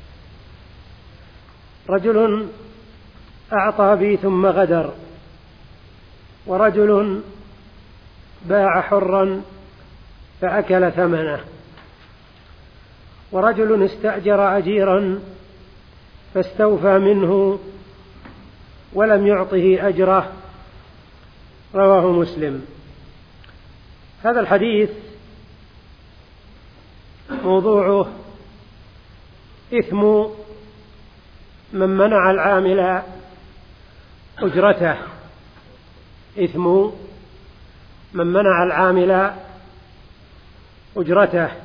رجل أعطى بي ثم غدر، ورجل باع حرا فأكل ثمنه، ورجل استأجر أجيرا فاستوفى منه ولم يعطه أجره. رواه مسلم. هذا الحديث موضوعه إثم من منع العامل أجرته، إثم من منع العامل أجرته،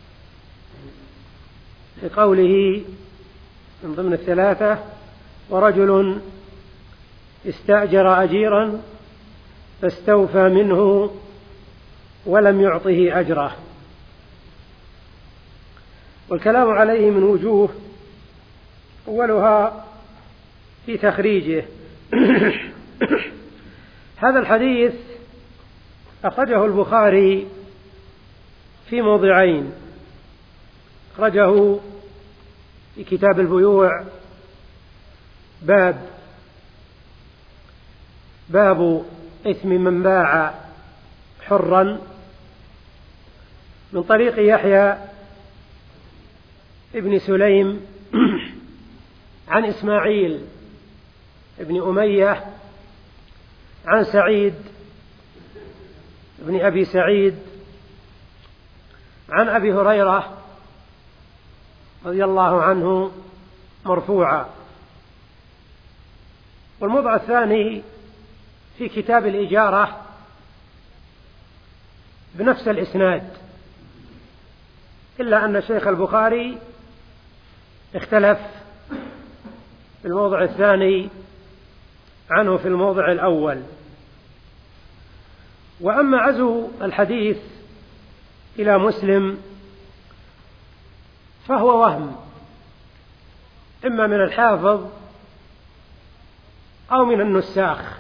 لقوله من ضمن الثلاثة: ورجل استأجر أجيرا فاستوفى منه ولم يعطه أجره. والكلام عليه من وجوه، أولها في تخريجه. هذا الحديث أخرجه البخاري في موضعين: أخرجه في كتاب البيوع باب باب إثم من باع حرا من طريق يحيى ابن سليم عن إسماعيل ابن أمية عن سعيد ابن أبي سعيد عن أبي هريرة رضي الله عنه مرفوعا. والموضع الثاني في كتاب الإجارة بنفس الإسناد، إلا أن الشيخ البخاري اختلف في الموضع الثاني عنه في الموضع الأول. وأما عزو الحديث إلى مسلم فهو وهم، إما من الحافظ أو من النساخ.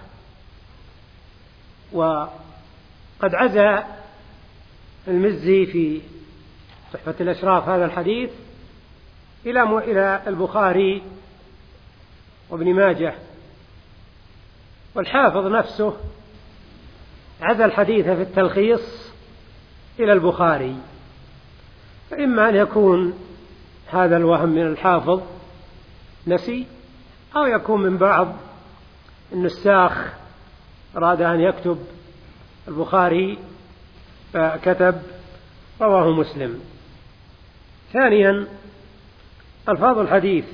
وقد عزى المزي في تحفة الأشراف هذا الحديث إلى إلى البخاري وابن ماجه، والحافظ نفسه عزى الحديث في التلخيص إلى البخاري. فإما أن يكون هذا الوهم من الحافظ نسي، أو يكون من بعض النساخ أراد أن يكتب البخاري فكتب رواه مسلم. ثانيا ألفاظ الحديث،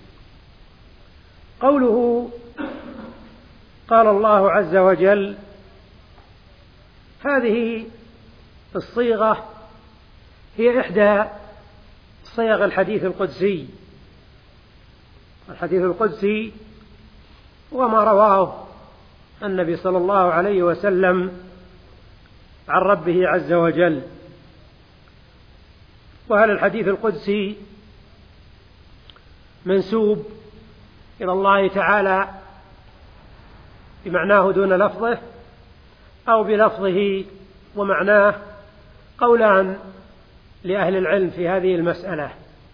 قوله قال الله عز وجل، هذه الصيغة هي إحدى صيغ الحديث القدسي. الحديث القدسي هو ما رواه النبي صلى الله عليه وسلم عن ربه عز وجل. وهل الحديث القدسي منسوب إلى الله تعالى بمعناه دون لفظه، أو بلفظه ومعناه؟ قولان لأهل العلم في هذه المسألة.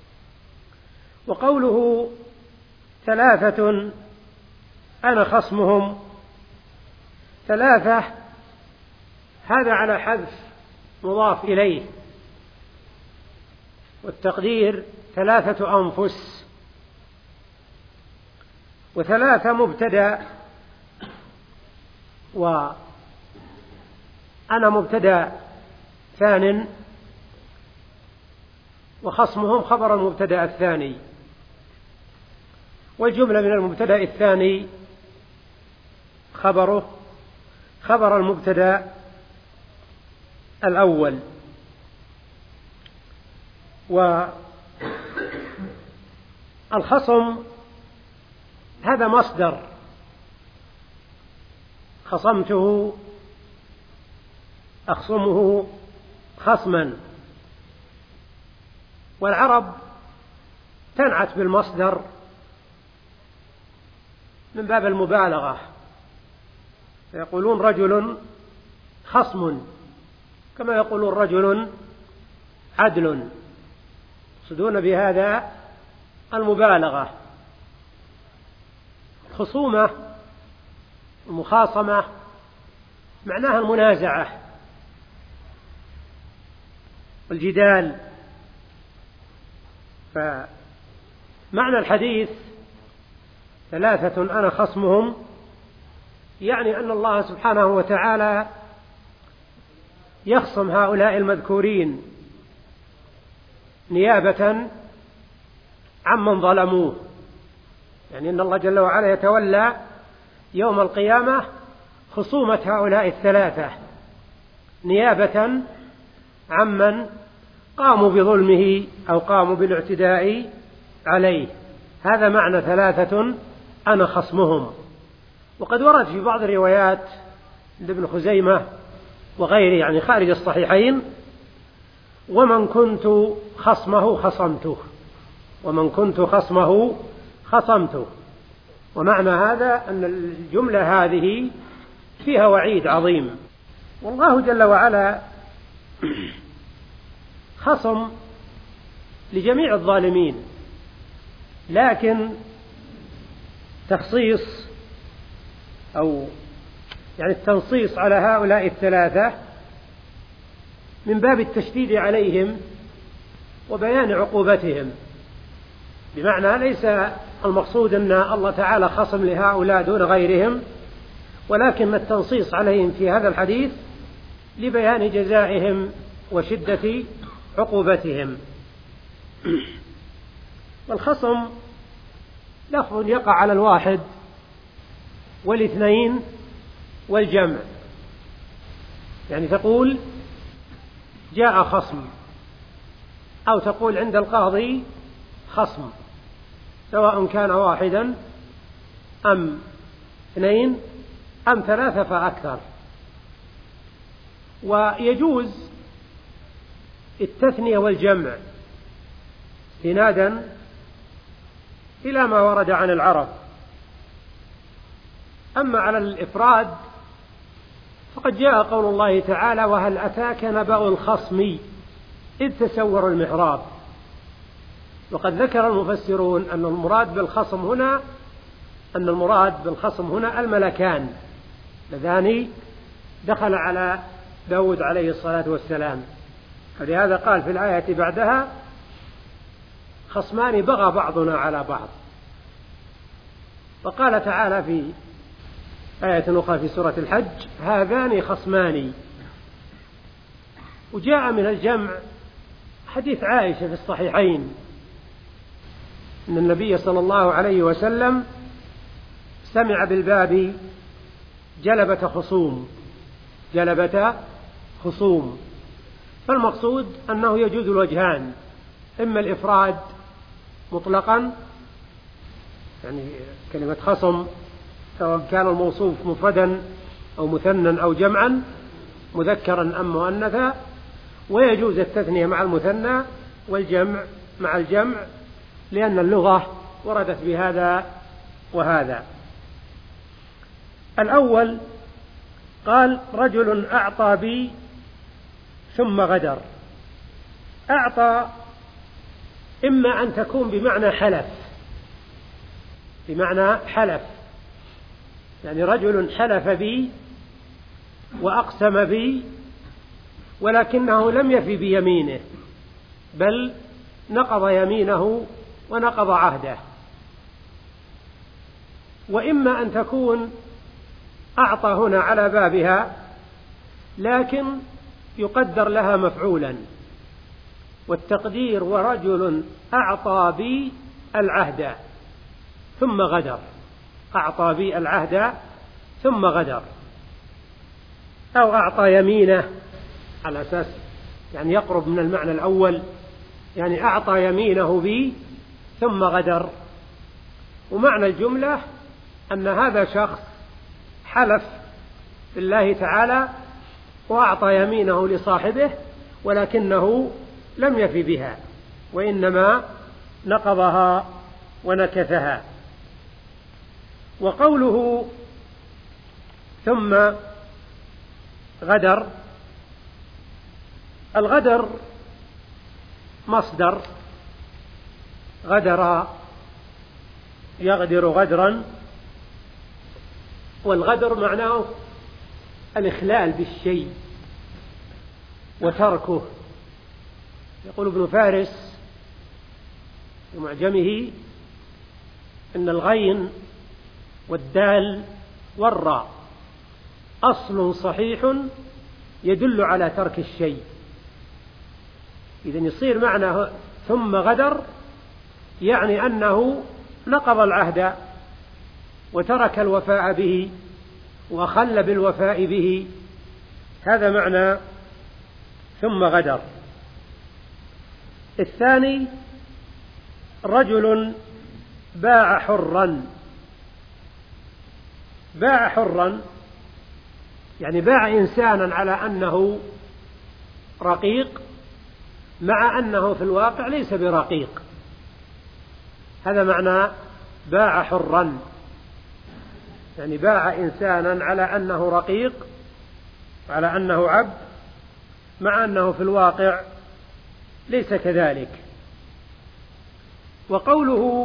وقوله ثلاثة أنا خصمهم، ثلاثة هذا على حذف مضاف إليه، والتقدير ثلاثة أنفس. وثلاثة مبتدأ، وأنا مبتدأ ثان، وخصمهم خبر المبتدأ الثاني. والجملة من المبتدأ الثاني خبره خبر المبتدأ الأول. والخصم هذا مصدر، خصمته أخصمه خصما. والعرب تنعت بالمصدر من باب المبالغة، يقولون رجل خصم كما يقولون رجل عدل، يقصدون بهذا المبالغة. خصومة المخاصمة معناها المنازعة والجدال. فمعنى الحديث ثلاثة أنا خصمهم يعني أن الله سبحانه وتعالى يخصم هؤلاء المذكورين نيابة عمن ظلموه، يعني أن الله جل وعلا يتولى يوم القيامة خصومة هؤلاء الثلاثة نيابة عمن قاموا بظلمه أو قاموا بالاعتداء عليه. هذا معنى ثلاثة أنا خصمهم. وقد ورد في بعض الروايات لابن خزيمة وغيره يعني خارج الصحيحين ومن كنت خصمه خصمته، ومن كنت خصمه خصمته. ومعنى هذا أن الجملة هذه فيها وعيد عظيم. والله جل وعلا خصم لجميع الظالمين، لكن تخصيص أو يعني التنصيص على هؤلاء الثلاثة من باب التشديد عليهم وبيان عقوبتهم. بمعنى ليس المقصود أن الله تعالى خصم لهؤلاء دون غيرهم، ولكن التنصيص عليهم في هذا الحديث لبيان جزائهم وشدة عقوبتهم. والخصم لفظ يقع على الواحد والاثنين والجمع، يعني تقول جاء خصم، أو تقول عند القاضي خصم، سواء كان واحدا أم اثنين أم ثلاثة فأكثر. ويجوز التثنية والجمع استنادا إلى ما ورد عن العرب. أما على الإفراد فقد جاء قول الله تعالى: وهل أتاك نبأ الخصم إذ تسوروا المحراب. وقد ذكر المفسرون أن المراد بالخصم هنا أن المراد بالخصم هنا الملكان اللذان دخل على داود عليه الصلاة والسلام، فلهذا قال في الآية بعدها: خصمان بغى بعضنا على بعض. وقال تعالى في آية أخرى في سورة الحج: هذان خصمان. وجاء من الجمع حديث عائشة في الصحيحين أن النبي صلى الله عليه وسلم سمع بالباب جلبة خصوم جلبة خصوم فالمقصود أنه يجوز الوجهان: إما الإفراد مطلقا، يعني كلمة خصم سواء كان الموصوف مفردا أو مثنى أو جمعا، مذكرا أم مؤنثا، ويجوز التثنية مع المثنى والجمع مع الجمع، لأن اللغة وردت بهذا وهذا. الأول قال: رجل أعطى بي ثم غدر. أعطى إما أن تكون بمعنى حلف بمعنى حلف يعني رجل حلف بي وأقسم بي ولكنه لم يفي بيمينه، بل نقض يمينه ونقض عهده. وإما أن تكون أعطى هنا على بابها لكن يقدر لها مفعولا، والتقدير: ورجل أعطى بي العهد ثم غدر. أعطى بي العهد ثم غدر، أو أعطى يمينه على أساس يعني يقرب من المعنى الأول، يعني أعطى يمينه بي ثم غدر. ومعنى الجملة أن هذا شخص حلف بالله تعالى وأعطى يمينه لصاحبه ولكنه لم يفي بها، وإنما نقضها ونكثها. وقوله ثم غدر، الغدر مصدر غدر يغدر غدرا، والغدر معناه الإخلال بالشيء وتركه. يقول ابن فارس في معجمه إن الغين والدال والراء أصل صحيح يدل على ترك الشيء. إذن يصير معنى ثم غدر يعني أنه نقض العهد وترك الوفاء به وخل بالوفاء به، هذا معنى ثم غدر. الثاني: رجل باع حرا. باع حرا يعني باع إنسانا على أنه رقيق مع أنه في الواقع ليس برقيق، هذا معنى باع حرا، يعني باع إنسانا على أنه رقيق على أنه عبد مع أنه في الواقع ليس كذلك. وقوله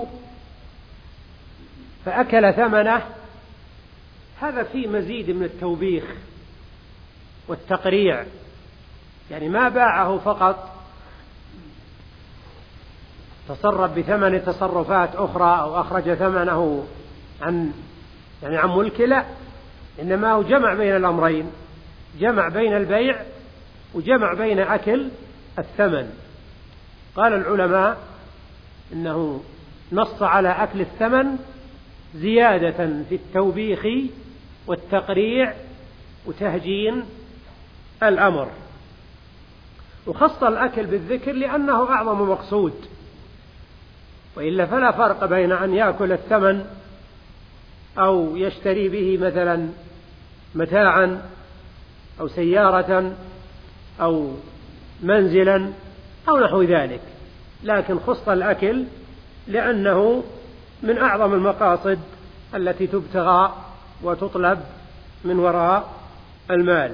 فأكل ثمنه، هذا فيه مزيد من التوبيخ والتقريع، يعني ما باعه فقط تصرف بثمن تصرفات أخرى أو أخرج ثمنه عن يعني عن ملك، لا، إنما هو جمع بين الأمرين، جمع بين البيع وجمع بين أكل الثمن. قال العلماء إنه نص على أكل الثمن زيادة في التوبيخ والتقريع وتهجين الأمر، وخص الأكل بالذكر لأنه أعظم مقصود، وإلا فلا فرق بين أن يأكل الثمن أو يشتري به مثلا متاعا أو سيارة أو منزلا أو نحو ذلك، لكن خص الأكل لأنه من أعظم المقاصد التي تبتغى وتطلب من وراء المال.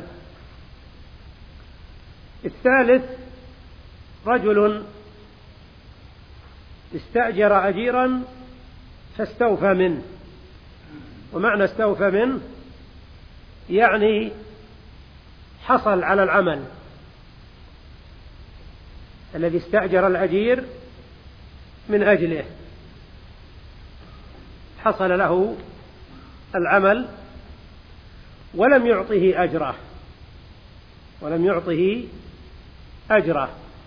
الثالث رجل استأجر أجيرا فاستوفى منه، ومعنى استوفى منه يعني حصل على العمل الذي استأجر الأجير من أجله، حصل له العمل ولم يعطه أجره ولم يعطه أجره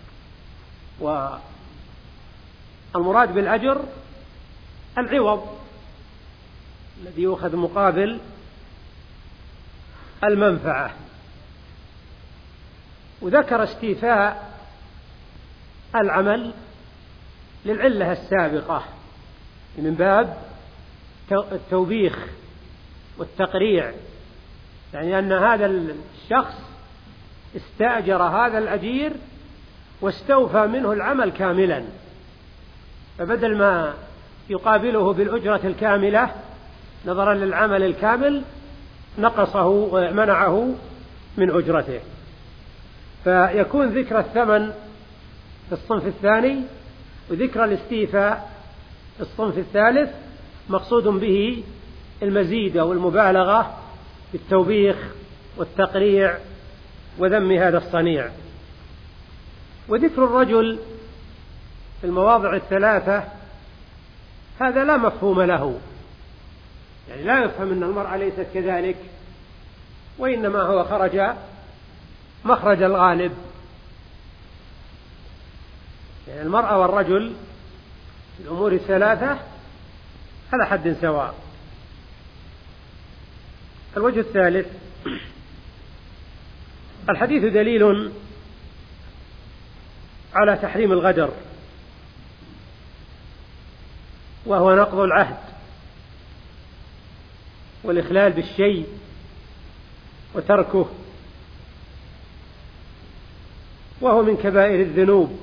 والمراد بالأجر العوض الذي يؤخذ مقابل المنفعة. وذكر استيفاء العمل للعلة السابقة من باب التوبيخ والتقريع، يعني أن هذا الشخص استأجر هذا الأجير واستوفى منه العمل كاملا، فبدل ما يقابله بالأجرة الكاملة نظرا للعمل الكامل نقصه ومنعه من أجرته. فيكون ذكر الثمن في الصنف الثاني وذكر الاستيفاء في الصنف الثالث مقصود به المزيد أو المبالغة في التوبيخ والتقريع وذم هذا الصنيع. وذكر الرجل في المواضع الثلاثة هذا لا مفهوم له، يعني لا يفهم أن المرأة ليست كذلك، وإنما هو خرج مخرج الغالب، يعني المرأة والرجل في الأمور الثلاثة على حد سواء. الوجه الثالث الحديث دليل على تحريم الغدر، وهو نقض العهد والإخلال بالشيء وتركه، وهو من كبائر الذنوب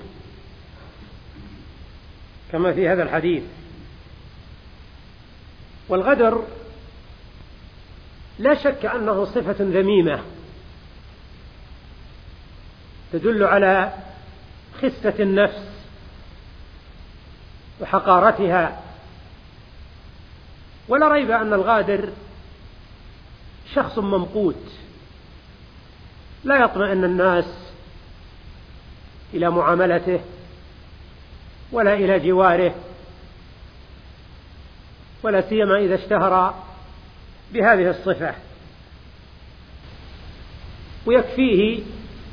كما في هذا الحديث. والغدر لا شك أنه صفة ذميمة تدل على خسة النفس وحقارتها، ولا ريب أن الغادر شخص ممقوت لا يطمئن الناس إلى معاملته ولا إلى جواره، ولا سيما إذا اشتهر بهذه الصفة. ويكفيه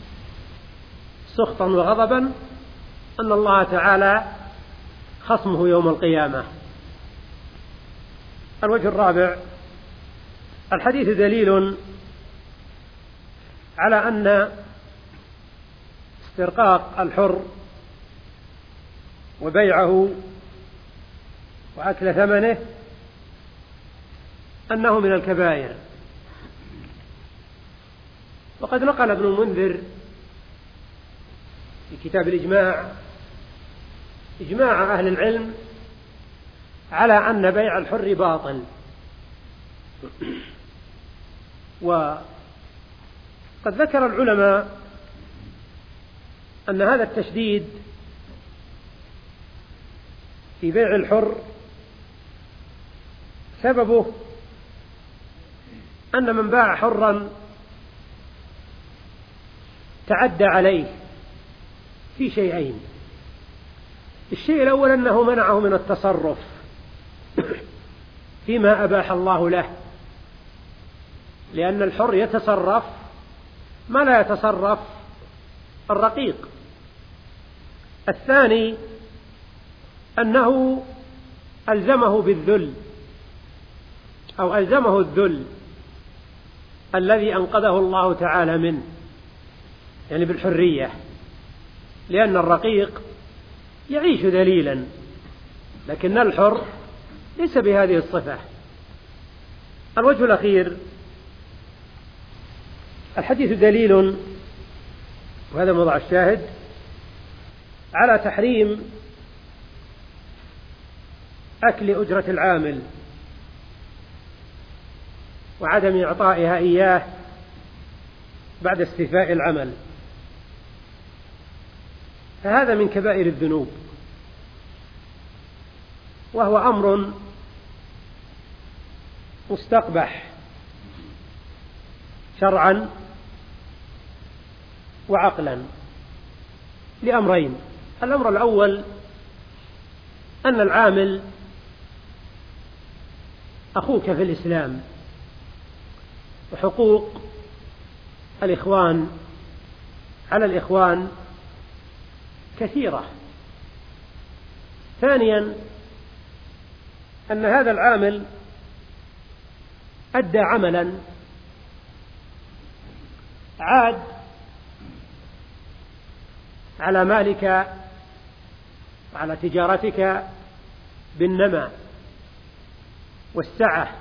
سخطا وغضبا أن الله تعالى خصمه يوم القيامة. الوجه الرابع الحديث دليل على أن استرقاق الحر وبيعه وأكل ثمنه أنه من الكبائر. وقد نقل ابن المنذر في كتاب الإجماع إجماع أهل العلم على أن بيع الحر باطل، وقد ذكر العلماء أن هذا التشديد في بيع الحر سببه أن من باع حرا تعدى عليه في شيئين: الشيء الأول أنه منعه من التصرف فيما أباح الله له، لأن الحر يتصرف ما لا يتصرف الرقيق. الثاني أنه ألزمه بالذل أو ألزمه الذل الذي أنقذه الله تعالى منه، يعني بالحرية، لأن الرقيق يعيش ذليلا، لكن الحر ليس بهذه الصفة. الوجه الأخير: الحديث دليل، وهذا موضع الشاهد، على تحريم أكل أجرة العامل وعدم إعطائها إياه بعد استيفاء العمل، فهذا من كبائر الذنوب، وهو أمر مستقبح شرعا وعقلا لأمرين: الأمر الأول أن العامل أخوك في الإسلام، وحقوق الإخوان على الإخوان كثيرة. ثانيا أن هذا العامل أدى عملا عاد على مالك وعلى تجارتك بالنماء والسعة،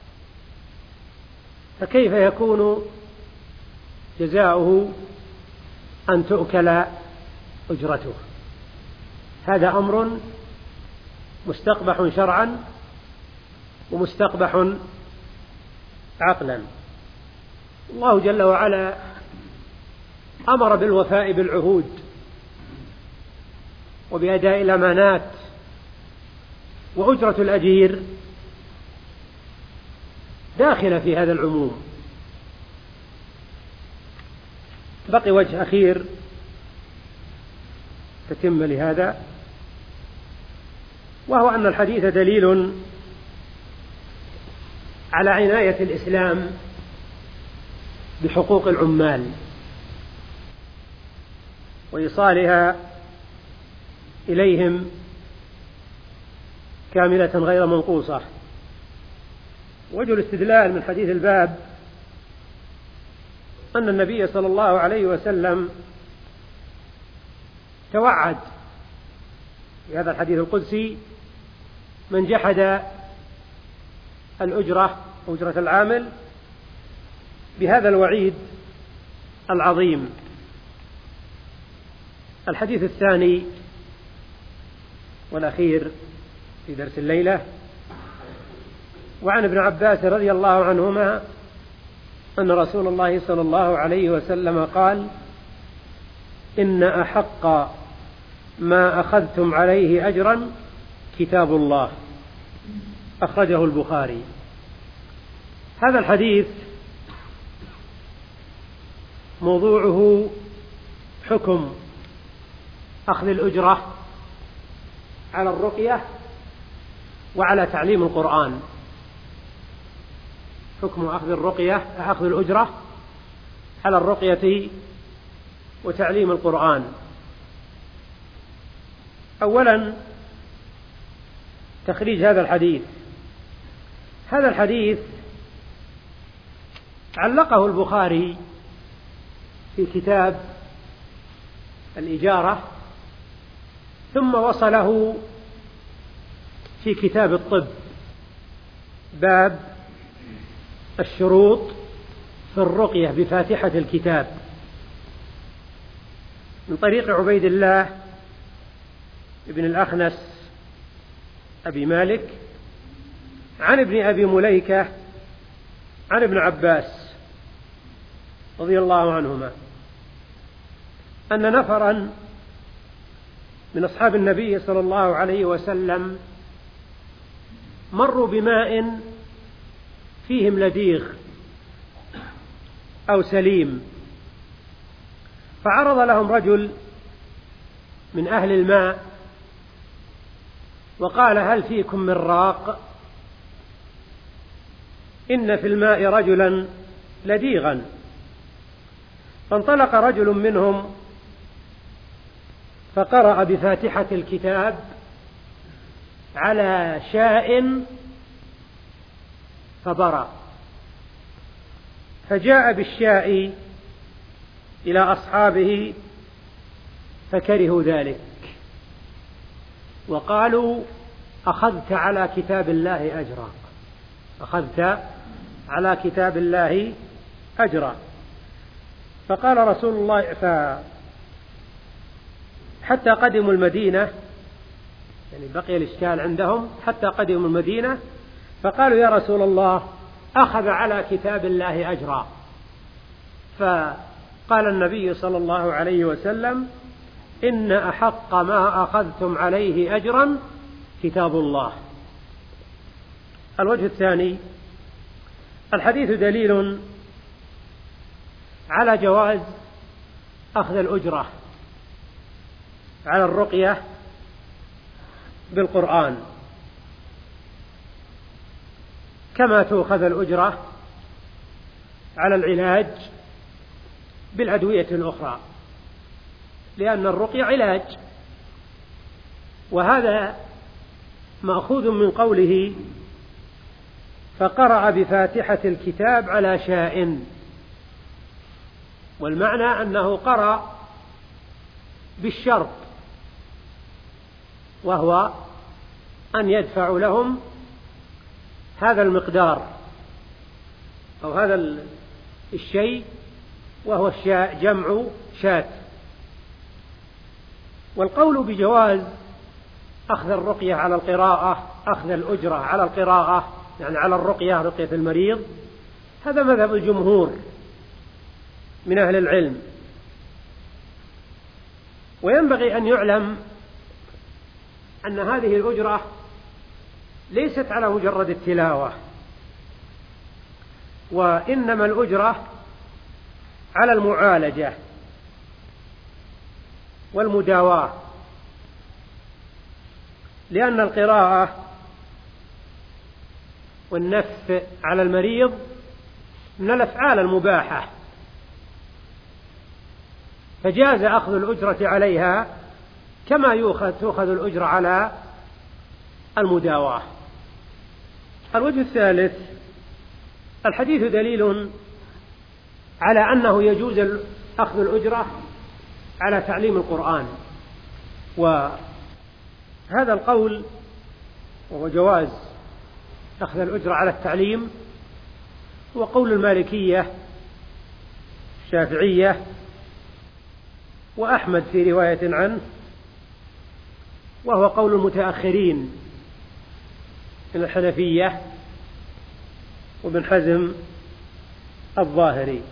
فكيف يكون جزاؤه أن تؤكل أجرته؟ هذا أمر مستقبح شرعا ومستقبح عقلا. الله جل وعلا أمر بالوفاء بالعهود وبأداء الأمانات، وأجرة الأجير داخلة في هذا العموم. بقي وجه أخير تتم لهذا، وهو أن الحديث دليل على عناية الإسلام بحقوق العمال وإيصالها إليهم كاملة غير منقوصة. وجه الاستدلال من حديث الباب أن النبي صلى الله عليه وسلم توعد في هذا الحديث القدسي: من جحد الأجرة أجرة العامل، بهذا الوعيد العظيم. الحديث الثاني والأخير في درس الليلة: وعن ابن عباس رضي الله عنهما أن رسول الله صلى الله عليه وسلم قال: إن أحق ما أخذتم عليه أجرا كتاب الله، أخرجه البخاري. هذا الحديث موضوعه حكم أخذ الأجرة على الرقية وعلى تعليم القرآن. حكم أخذ الرقية أخذ الأجرة على الرقية وتعليم القرآن. أولا تخريج هذا الحديث. هذا الحديث علقه البخاري في كتاب الإجارة، ثم وصله في كتاب الطب، باب الشروط في الرقية بفاتحة الكتاب، من طريق عبيد الله ابن الأخنس أبي مالك عن ابن أبي مليكة عن ابن عباس رضي الله عنهما أن نفرا من أصحاب النبي صلى الله عليه وسلم مروا بماء فيهم لديغ أو سليم، فعرض لهم رجل من أهل الماء وقال: هل فيكم من راق؟ إن في الماء رجلا لديغا. فانطلق رجل منهم فقرأ بفاتحة الكتاب على شاء فبرأ، فجاء بالشاء إلى أصحابه فكرهوا ذلك وقالوا: أخذت على كتاب الله أجرا، أخذت على كتاب الله أجرا. فقال رسول الله ف حتى قدموا المدينة، يعني بقي الإشكال عندهم حتى قدموا المدينة، فقالوا: يا رسول الله، أخذ على كتاب الله أجرا. فقال النبي صلى الله عليه وسلم: إن أحق ما أخذتم عليه أجرا كتاب الله. الوجه الثاني: الحديث دليل على جواز أخذ الأجرة على الرقية بالقرآن، كما تؤخذ الأجرة على العلاج بالأدوية الأخرى، لأن الرقية علاج. وهذا مأخوذ من قوله: فقرأ بفاتحة الكتاب على شاء، والمعنى أنه قرأ بالشرط، وهو أن يدفع لهم هذا المقدار أو هذا الشيء، وهو الشاء جمع شاة. والقول بجواز أخذ الرقية على القراءة، أخذ الأجرة على القراءة، يعني على الرقية، رقية المريض، هذا مذهب الجمهور من أهل العلم. وينبغي أن يعلم أن هذه الأجرة ليست على مجرد التلاوة، وإنما الأجرة على المعالجة والمداواة، لأن القراءة والنفث على المريض من الأفعال المباحة، فجاز أخذ الأجرة عليها كما يؤخذ تؤخذ الأجرة على المداواة. الوجه الثالث: الحديث دليل على أنه يجوز أخذ الأجرة على تعليم القرآن، وهذا القول وهو جواز أخذ الأجرة على التعليم هو قول المالكية الشافعية وأحمد في رواية عنه، وهو قول المتأخرين من الحنفية وابن حزم الظاهري.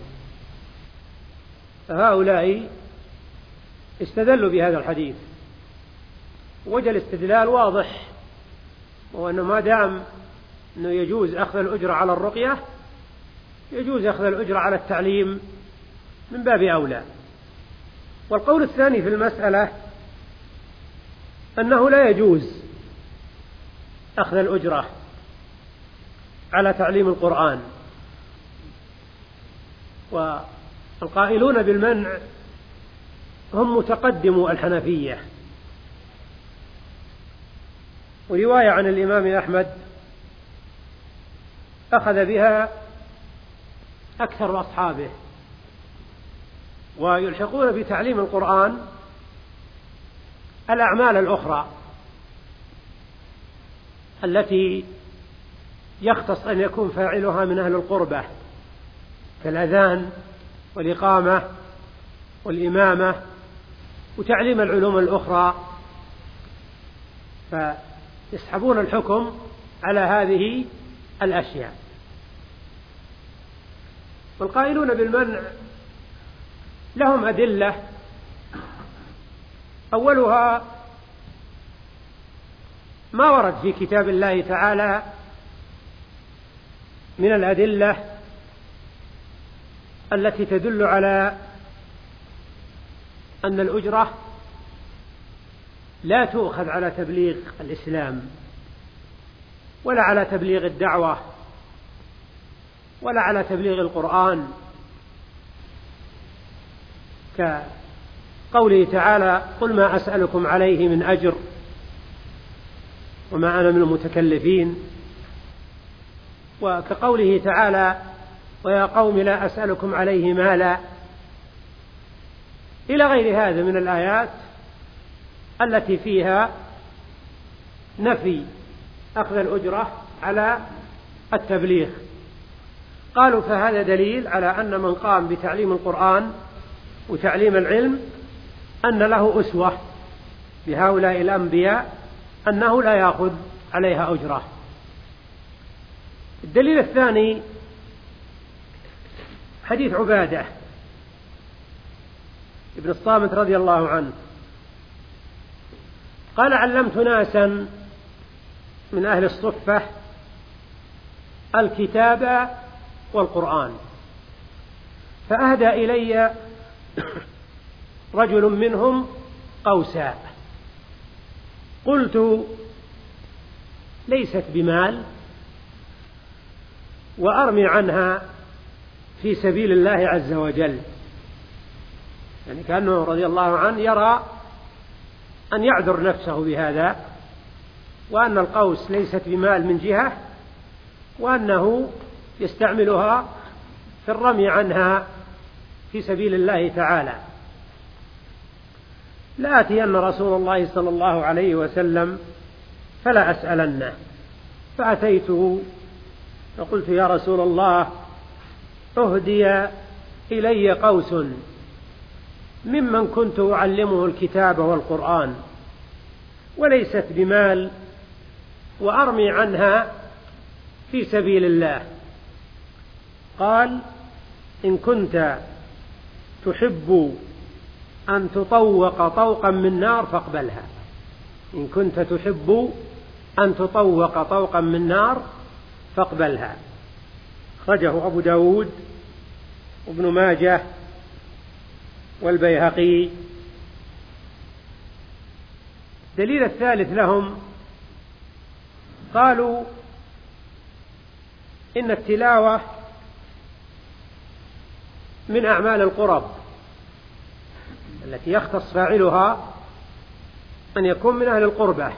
فهؤلاء استدلوا بهذا الحديث، وجه الاستدلال واضح، وهو أنه ما دام أنه يجوز أخذ الأجرة على الرقية، يجوز أخذ الأجرة على التعليم من باب أولى. والقول الثاني في المسألة أنه لا يجوز أخذ الأجرة على تعليم القرآن، والقائلون بالمنع هم متقدمو الحنفية. ورواية عن الإمام أحمد أخذ بها أكثر أصحابه، ويلحقون بتعليم القرآن الأعمال الأخرى التي يختص أن يكون فاعلها من أهل القربة، كالأذان والإقامة والإمامة وتعليم العلوم الأخرى، فيسحبون الحكم على هذه الأشياء. والقائلون بالمنع لهم أدلة، أولها ما ورد في كتاب الله تعالى من الأدلة التي تدل على أن الأجرة لا تؤخذ على تبليغ الإسلام ولا على تبليغ الدعوة ولا على تبليغ القرآن، كقوله تعالى: قل ما أسألكم عليه من أجر وما أنا من المتكلفين، وكقوله تعالى: ويا قوم لا أسألكم عليه مالا، إلى غير هذا من الآيات التي فيها نفي أخذ الأجرة على التبليغ. قالوا فهذا دليل على أن من قام بتعليم القرآن وتعليم العلم أن له أسوة بهؤلاء الأنبياء أنه لا يأخذ عليها أجرة. الدليل الثاني حديث عبادة ابن الصامت رضي الله عنه قال: علمت ناسا من أهل الصفة الكتاب والقرآن، فأهدى إلي رجل منهم قوسا، قلت: ليست بمال، وأرمي عنها في سبيل الله عز وجل. يعني كأنه رضي الله عنه يرى أن يعذر نفسه بهذا، وأن القوس ليست بمال من جهة، وأنه يستعملها في الرمي عنها في سبيل الله تعالى. لآتين رسول الله صلى الله عليه وسلم فلا أسألنه، فأتيته فقلت: يا رسول الله، أهدي إلي قوس ممن كنت أعلمه الكتاب والقرآن، وليست بمال، وأرمي عنها في سبيل الله. قال: إن كنت تحب أن تطوق طوقا من نار فاقبلها. إن كنت تحب أن تطوق طوقا من نار فاقبلها. أخرجه أبو داود وابن ماجه والبيهقي. الدليل الثالث لهم قالوا: إن التلاوة من أعمال القرب التي يختص فاعلها أن يكون من أهل القربة.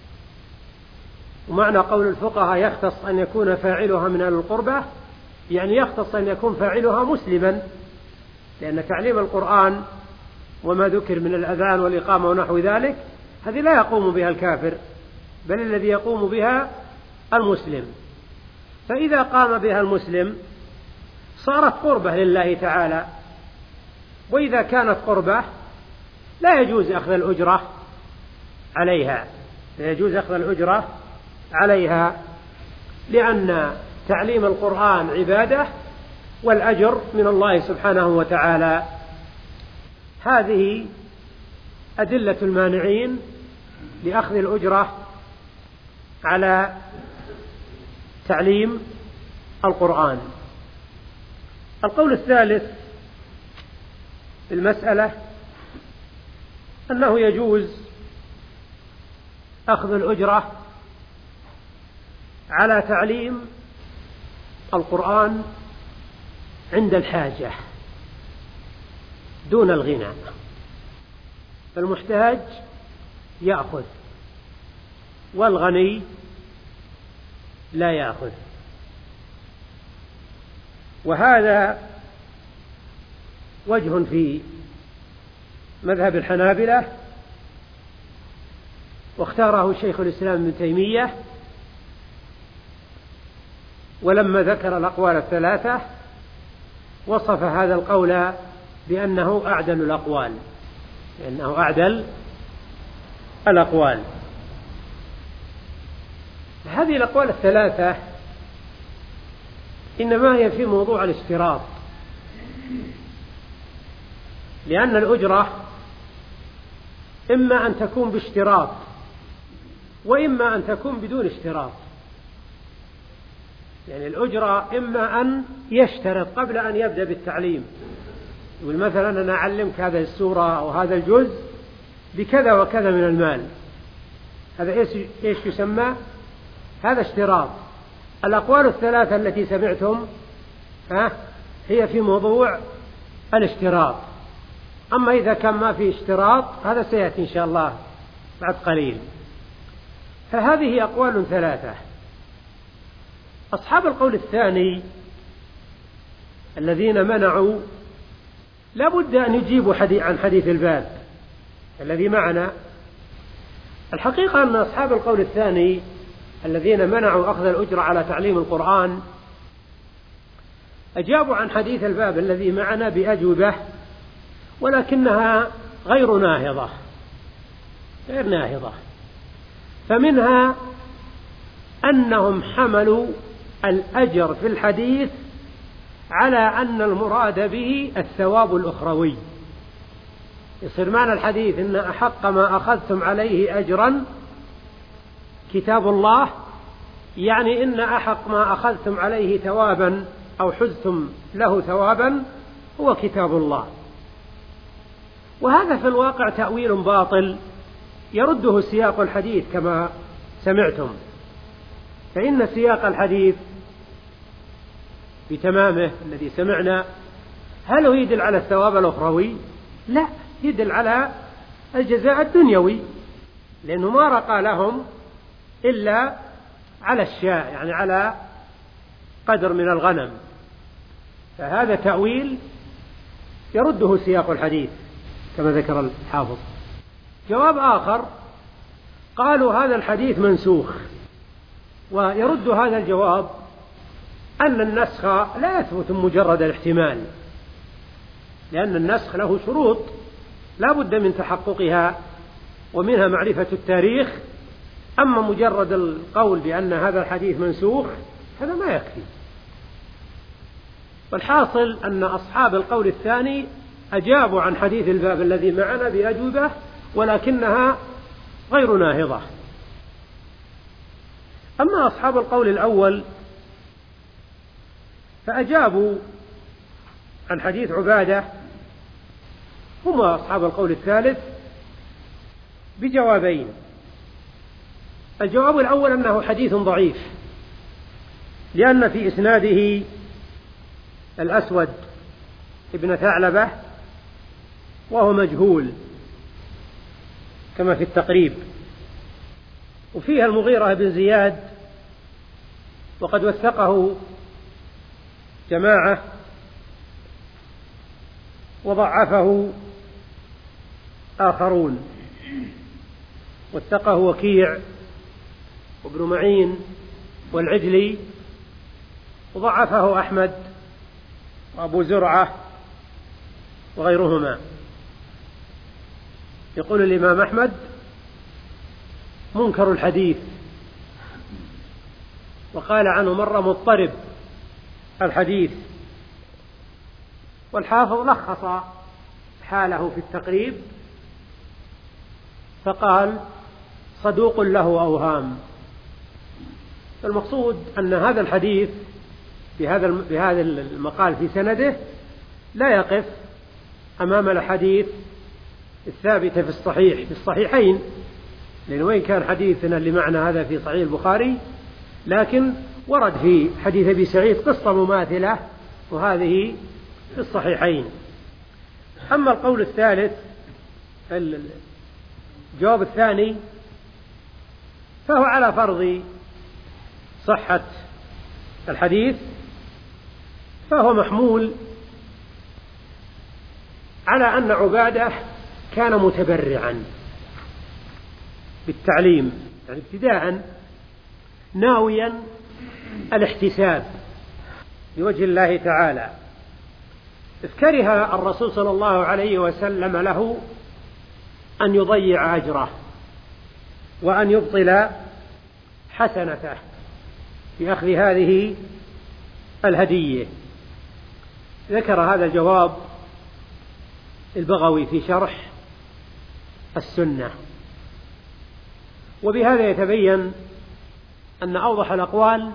ومعنى قول الفقهاء يختص أن يكون فاعلها من أهل القربة، يعني يختص أن يكون فاعلها مسلما، لأن تعليم القرآن وما ذكر من الأذان والإقامة ونحو ذلك هذه لا يقوم بها الكافر، بل الذي يقوم بها المسلم. فإذا قام بها المسلم صارت قربة لله تعالى، وإذا كانت قربة لا يجوز أخذ الأجرة عليها، لا يجوز أخذ الأجرة عليها، لأن تعليم القرآن عبادة والأجر من الله سبحانه وتعالى. هذه أدلة المانعين لأخذ الأجرة على تعليم القرآن. القول الثالث في المسألة أنه يجوز أخذ الأجرة على تعليم القرآن عند الحاجة دون الغنى، فالمحتاج يأخذ والغني لا يأخذ. وهذا وجه في مذهب الحنابلة، واختاره شيخ الإسلام ابن تيمية، ولما ذكر الأقوال الثلاثة وصف هذا القول بأنه أعدل الأقوال، لأنه أعدل الأقوال. هذه الأقوال الثلاثة إنما هي في موضوع الاشتراط، لأن الأجرة إما أن تكون باشتراط وإما أن تكون بدون اشتراط. يعني الأجرة إما أن يشترط قبل أن يبدأ بالتعليم، يقول مثلا أنا أعلمك هذه السورة أو هذا الجزء بكذا وكذا من المال. هذا إيش يسمى؟ هذا اشتراط. الأقوال الثلاثة التي سمعتم ها هي في موضوع الاشتراط. أما إذا كان ما في اشتراط هذا سيأتي إن شاء الله بعد قليل. فهذه أقوال ثلاثة. أصحاب القول الثاني الذين منعوا لا بد أن يجيبوا حديث عن حديث الباب الذي معنا. الحقيقة أن أصحاب القول الثاني الذين منعوا أخذ الأجرة على تعليم القرآن أجابوا عن حديث الباب الذي معنا بأجوبة، ولكنها غير ناهضة غير ناهضة. فمنها أنهم حملوا الأجر في الحديث على أن المراد به الثواب الأخروي. يصير معنى الحديث إن أحق ما أخذتم عليه أجرا كتاب الله، يعني إن أحق ما أخذتم عليه ثوابا أو حزتم له ثوابا هو كتاب الله. وهذا في الواقع تأويل باطل يرده سياق الحديث كما سمعتم. فإن سياق الحديث بتمامه الذي سمعنا هل هو يدل على الثواب الأخروي؟ لا، يدل على الجزاء الدنيوي، لأنه ما رقى لهم إلا على الشاء، يعني على قدر من الغنم. فهذا تأويل يرده سياق الحديث كما ذكر الحافظ. جواب آخر قالوا هذا الحديث منسوخ، ويرد هذا الجواب أن النسخ لا يثبت مجرد الاحتمال، لأن النسخ له شروط لا بد من تحققها، ومنها معرفة التاريخ. أما مجرد القول بأن هذا الحديث منسوخ هذا ما يكفي. والحاصل أن أصحاب القول الثاني أجابوا عن حديث الباب الذي معنا بأجوبة، ولكنها غير ناهضة. أما أصحاب القول الأول فأجابوا عن حديث عبادة، هم أصحاب القول الثالث، بجوابين. الجواب الأول أنه حديث ضعيف، لأن في إسناده الأسود ابن ثعلبة وهو مجهول كما في التقريب، وفيها المغيرة بن زياد وقد وثقه جماعة وضعفه آخرون. وثقه وكيع وابن معين والعجلي، وضعفه أحمد وأبو زرعة وغيرهما. يقول الإمام أحمد منكر الحديث، وقال عنه مرة مضطرب الحديث. والحافظ لخص حاله في التقريب فقال صدوق له أوهام. المقصود أن هذا الحديث بهذا بهذا المقال في سنده لا يقف أمام الحديث الثابتة في الصحيح في الصحيحين، لأن وين كان حديثنا اللي معنا هذا في صحيح البخاري، لكن ورد في حديث أبي سعيد قصة مماثلة، وهذه في الصحيحين. أما القول الثالث الجواب الثاني فهو على فرض صحة الحديث، فهو محمول على أن عبادة كان متبرعا بالتعليم، يعني ابتداء ناويا الاحتساب لوجه الله تعالى، إذ كره الرسول صلى الله عليه وسلم له أن يضيع أجره وأن يبطل حسنته في أخذ هذه الهدية. ذكر هذا الجواب البغوي في شرح السنة. وبهذا يتبين أن أوضح الأقوال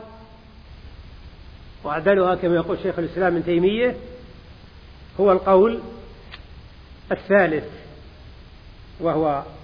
وأعدلها كما يقول شيخ الإسلام ابن تيمية هو القول الثالث، وهو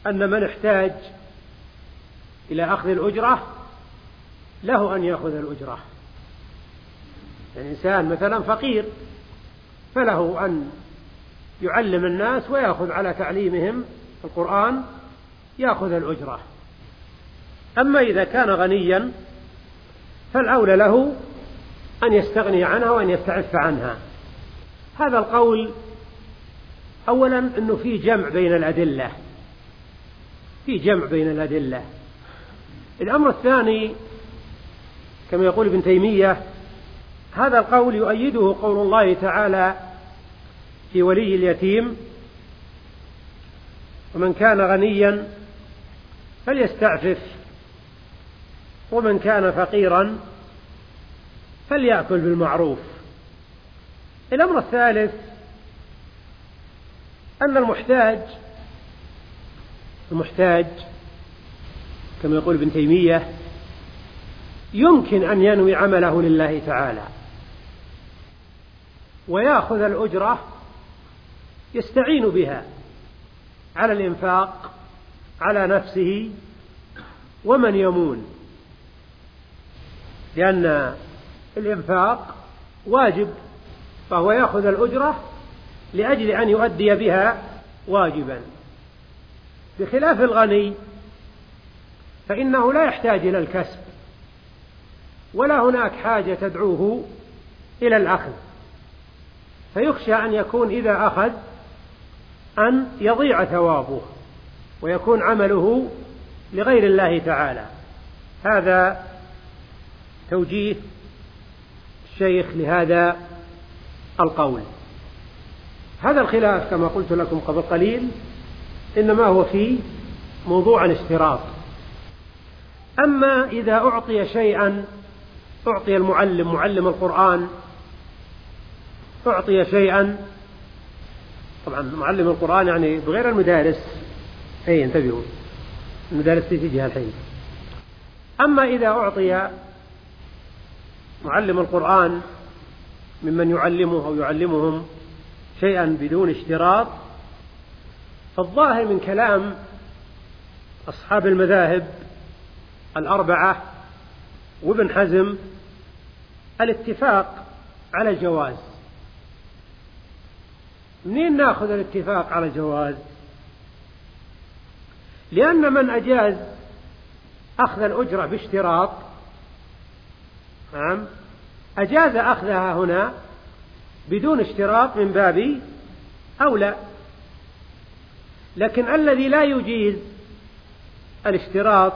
أن من احتاج إلى أخذ الأجرة له أن يأخذ الأجرة. يعني إنسان مثلا فقير فله أن يعلم الناس ويأخذ على تعليمهم القرآن، يأخذ الأجرة. أما إذا كان غنيا فالأولى له أن يستغني عنها وأن يستعف عنها. هذا القول أولا أنه في جمع بين الأدلة، في جمع بين الأدلة. الأمر الثاني كما يقول ابن تيمية، هذا القول يؤيده قول الله تعالى في ولي اليتيم: ومن كان غنيا فليستعفف ومن كان فقيرا فليأكل بالمعروف. الأمر الثالث أن المحتاج المحتاج كما يقول ابن تيمية يمكن أن ينوي عمله لله تعالى ويأخذ الأجرة يستعين بها على الإنفاق على نفسه ومن يمون، لأن الإنفاق واجب فهو يأخذ الأجرة لأجل أن يؤدي بها واجبا، بخلاف الغني فإنه لا يحتاج إلى الكسب ولا هناك حاجة تدعوه إلى الأخذ، فيخشى أن يكون إذا أخذ أن يضيع ثوابه ويكون عمله لغير الله تعالى. هذا توجيه الشيخ لهذا القول. هذا الخلاف كما قلت لكم قبل قليل إنما هو في موضوع الاشتراط. أما إذا أعطي شيئا، أعطي المعلم معلم القرآن أعطي شيئا، طبعا معلم القرآن يعني بغير المدارس، أي انتبهوا المدارس تيجي الحين. أما إذا أعطي معلم القرآن ممن يعلمه أو يعلمهم شيئا بدون اشتراط، فالظاهر من كلام أصحاب المذاهب الأربعة وابن حزم الاتفاق على الجواز. منين نأخذ الاتفاق على الجواز؟ لأن من أجاز أخذ الأجرة باشتراط نعم أجاز أخذها هنا بدون اشتراط من باب أولى، لكن الذي لا يجيز الاشتراط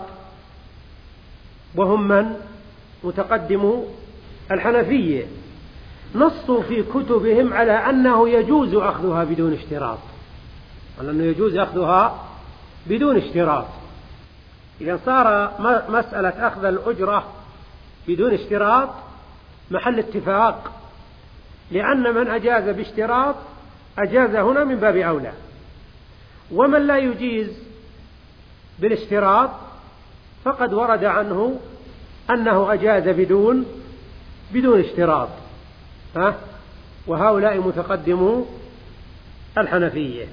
وهم من متقدمو الحنفية نصوا في كتبهم على أنه يجوز أخذها بدون اشتراط، على أنه يجوز أخذها بدون اشتراط. إذا صار مسألة أخذ الأجرة بدون اشتراط محل اتفاق، لأن من أجاز باشتراط أجاز هنا من باب أولى، ومن لا يجيز بالاشتراط فقد ورد عنه أنه أجاز بدون بدون اشتراط. ها؟ وهؤلاء متقدمو الحنفية.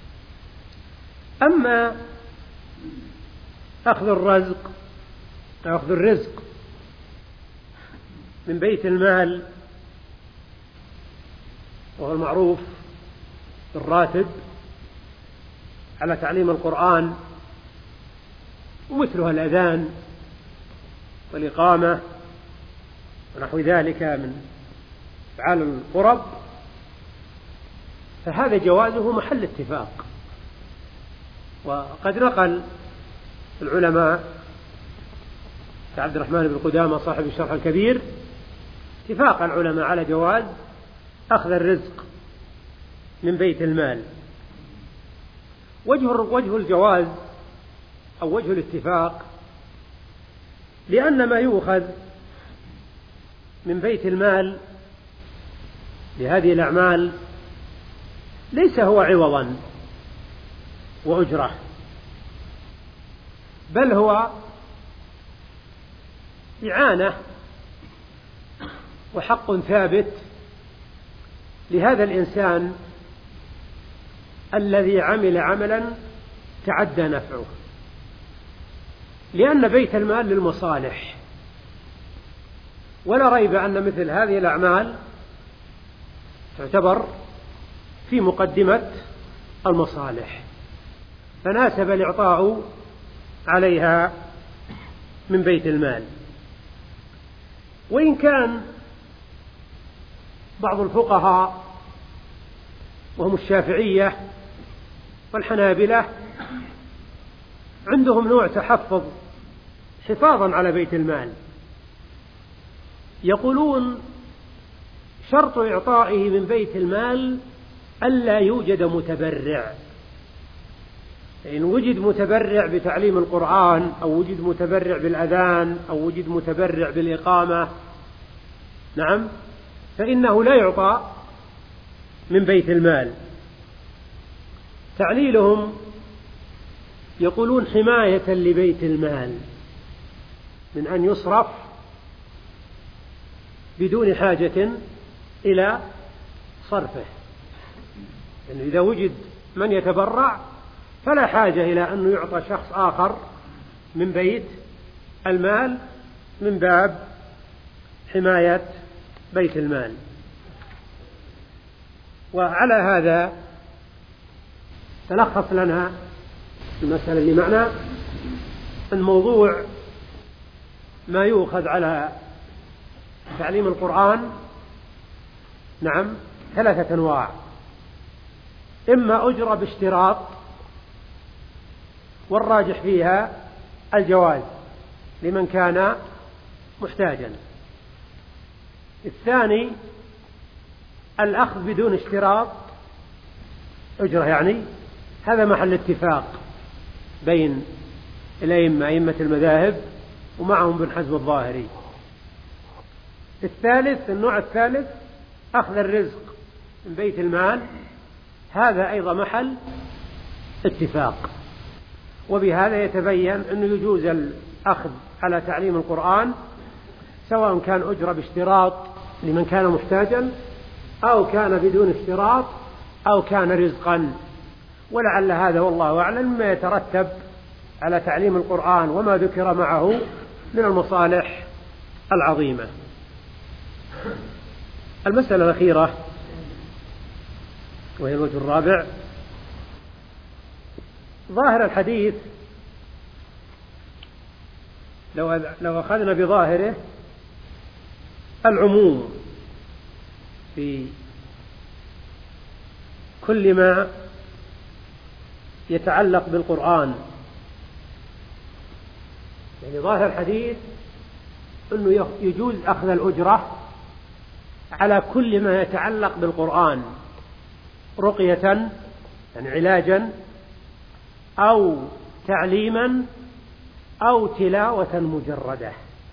أما أخذ الرزق أخذ الرزق من بيت المال وهو المعروف بالراتب على تعليم القرآن ومثلها الأذان والإقامة ونحو ذلك من أفعال القرب، فهذا جوازه محل اتفاق. وقد نقل العلماء كعبد الرحمن بن قدامة صاحب الشرح الكبير اتفاق العلماء على جواز أخذ الرزق من بيت المال. وجه وجه الجواز أو وجه الاتفاق لأن ما يؤخذ من بيت المال لهذه الأعمال ليس هو عوضا وأجرة، بل هو إعانة وحق ثابت لهذا الإنسان الذي عمل عملا تعدى نفعه، لأن بيت المال للمصالح، ولا ريب أن مثل هذه الأعمال تعتبر في مقدمة المصالح، فناسب الإعطاء عليها من بيت المال. وإن كان بعض الفقهاء وهم الشافعية والحنابلة عندهم نوع تحفظ حفاظا على بيت المال، يقولون شرط إعطائه من بيت المال ألا يوجد متبرع، فإن وجد متبرع بتعليم القرآن أو وجد متبرع بالأذان أو وجد متبرع بالإقامة نعم فإنه لا يعطى من بيت المال. تعليلهم يقولون حماية لبيت المال من أن يصرف بدون حاجة إلى صرفه، يعني إذا وجد من يتبرع فلا حاجة إلى أن يعطى شخص آخر من بيت المال من باب حماية بيت المال. وعلى هذا تلخص لنا المسألة اللي معنا الموضوع ما يؤخذ على تعليم القرآن نعم ثلاثة أنواع: إما أجرة باشتراط والراجح فيها الجواز لمن كان محتاجا. الثاني الأخذ بدون اشتراط أجرة، يعني هذا محل اتفاق بين الأئمة أئمة المذاهب ومعهم بن حزم الظاهري. الثالث النوع الثالث أخذ الرزق من بيت المال، هذا أيضا محل اتفاق. وبهذا يتبين أنه يجوز الأخذ على تعليم القرآن سواء كان أجرة باشتراط لمن كان محتاجا أو كان بدون اشتراط أو كان رزقا. ولعل هذا والله أعلم مما يترتب على تعليم القرآن وما ذكر معه من المصالح العظيمة. المسألة الأخيرة وهي الوجه الرابع: ظاهر الحديث لو لو أخذنا بظاهره العموم في كل ما يتعلق بالقرآن، يعني ظاهر الحديث أنه يجوز أخذ الأجرة على كل ما يتعلق بالقرآن رقية يعني علاجا أو تعليما أو تلاوة مجردة.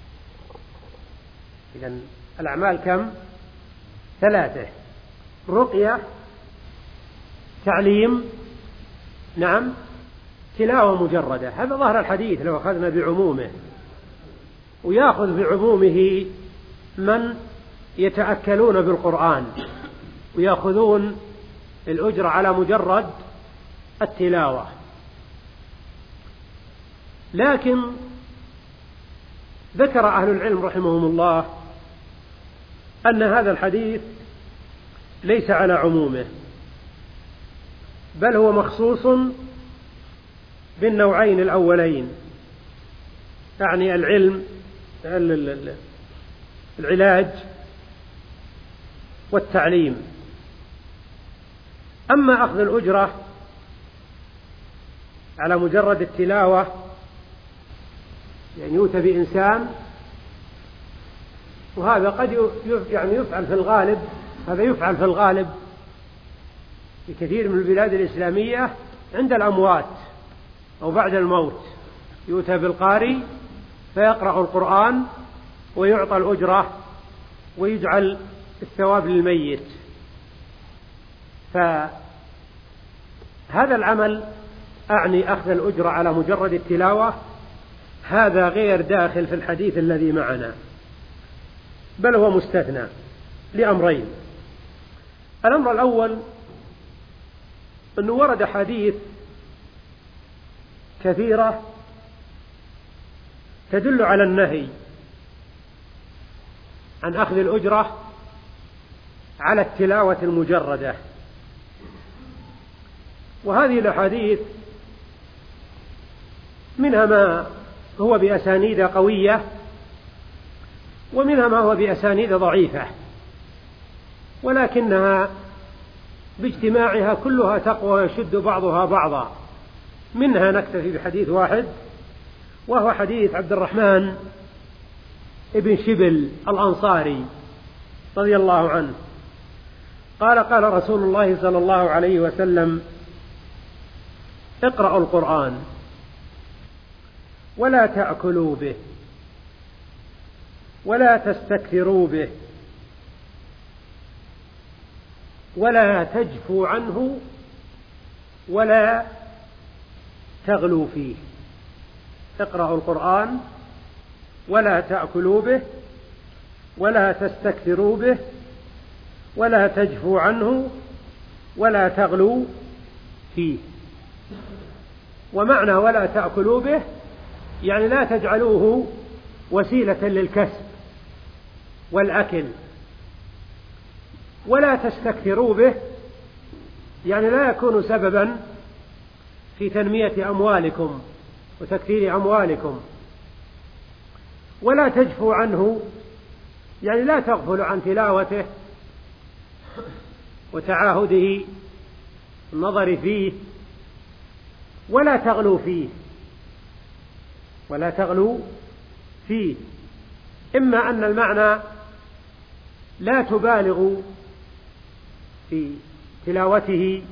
إذن الأعمال كم؟ ثلاثة: رقية، تعليم، نعم، تلاوة مجردة. هذا ظاهر الحديث لو أخذنا بعمومه، ويأخذ بعمومه من يتأكلون بالقرآن ويأخذون الأجر على مجرد التلاوة. لكن ذكر أهل العلم رحمهم الله أن هذا الحديث ليس على عمومه، بل هو مخصوص بالنوعين الأولين، يعني العلم العلاج والتعليم. أما أخذ الأجرة على مجرد التلاوة يعني يؤتى بإنسان، وهذا قد يعني يفعل في الغالب، هذا يفعل في الغالب في كثير من البلاد الإسلامية عند الأموات أو بعد الموت، يؤتى بالقارئ فيقرأ القرآن ويعطى الأجرة ويجعل الثواب للميت. فهذا العمل أعني أخذ الأجرة على مجرد التلاوة، هذا غير داخل في الحديث الذي معنا، بل هو مستثنى لأمرين. الأمر الأول أنه ورد حديث كثيرة تدل على النهي عن أخذ الأجرة على التلاوة المجردة، وهذه الأحاديث منها ما هو بأسانيد قوية ومنها ما هو بأسانيد ضعيفة، ولكنها باجتماعها كلها تقوى ويشد بعضها بعضا. منها نكتفي بحديث واحد، وهو حديث عبد الرحمن ابن شبل الأنصاري رضي الله عنه قال: قال رسول الله صلى الله عليه وسلم: اقرأوا القرآن ولا تأكلوا به ولا تستكثروا به ولا تجفوا عنه ولا تغلوا فيه. اقرأوا القرآن ولا تأكلوا به ولا تستكثروا به ولا تجفوا عنه ولا تغلوا فيه. ومعنى ولا تأكلوا به يعني لا تجعلوه وسيلة للكسب والأكل، ولا تستكثروا به يعني لا يكون سببا في تنمية أموالكم وتكثير أموالكم، ولا تجفوا عنه يعني لا تغفلوا عن تلاوته وتعاهده النظر فيه، ولا تغلوا فيه ولا تغلوا فيه إما أن المعنى لا تبالغوا في تلاوته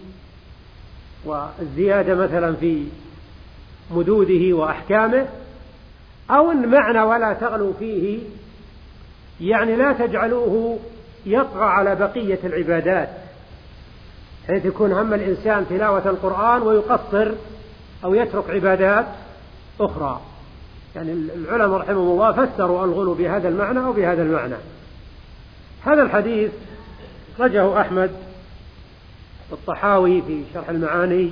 والزيادة مثلا في مدوده وأحكامه، أو أن معنى ولا تغلوا فيه يعني لا تجعلوه يطغى على بقية العبادات، حيث يكون هم الإنسان تلاوة القرآن ويقصر أو يترك عبادات أخرى. يعني العلماء رحمهم الله فسروا الغلو بهذا المعنى أو بهذا المعنى. هذا الحديث رجه أحمد الطحاوي في شرح المعاني،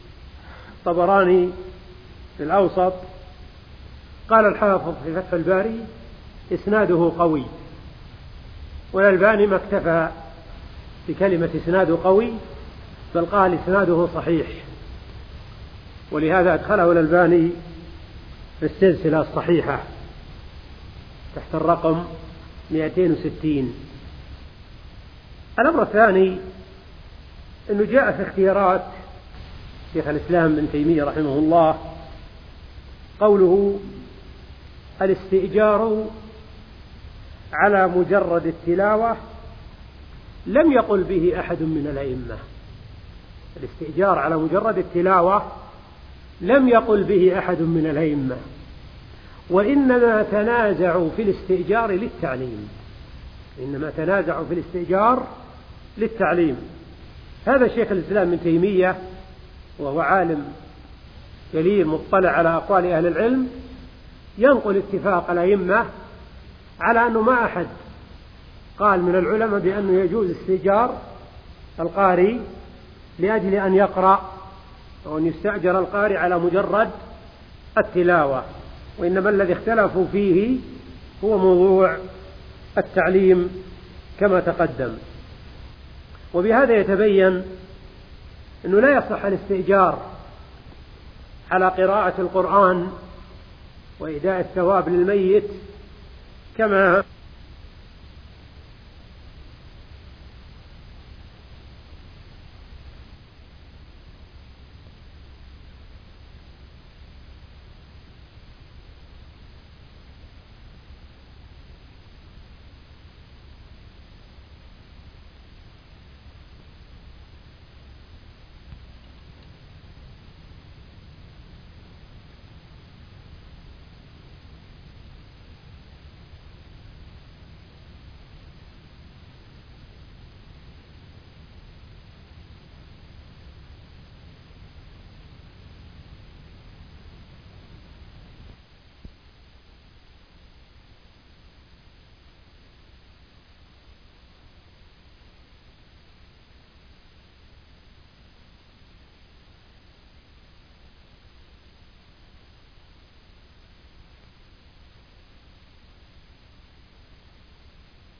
الطبراني في الأوسط. قال الحافظ في فتح الباري: إسناده قوي. والألباني ما اكتفى بكلمة إسناده قوي، بل قال إسناده صحيح، ولهذا أدخله الألباني في السلسلة الصحيحة تحت الرقم مئتين وستين. الأمر الثاني أنه جاء في اختيارات شيخ الإسلام ابن تيمية رحمه الله قوله: الاستئجار على مجرد التلاوة لم يقل به أحد من الأئمة. الاستئجار على مجرد التلاوة لم يقل به أحد من الأئمة، وإنما تنازعوا في الاستئجار للتعليم إنما تنازعوا في الاستئجار للتعليم. هذا شيخ الإسلام ابن تيمية وهو عالم جليل مطلع على أقوال أهل العلم ينقل اتفاق الأئمة على أنه ما أحد قال من العلماء بأنه يجوز استئجار القارئ لأجل أن يقرأ أو أن يستأجر القارئ على مجرد التلاوة، وإنما الذي اختلفوا فيه هو موضوع التعليم كما تقدم. وبهذا يتبين أنه لا يصح الاستئجار على قراءة القرآن وإهداء الثواب للميت كما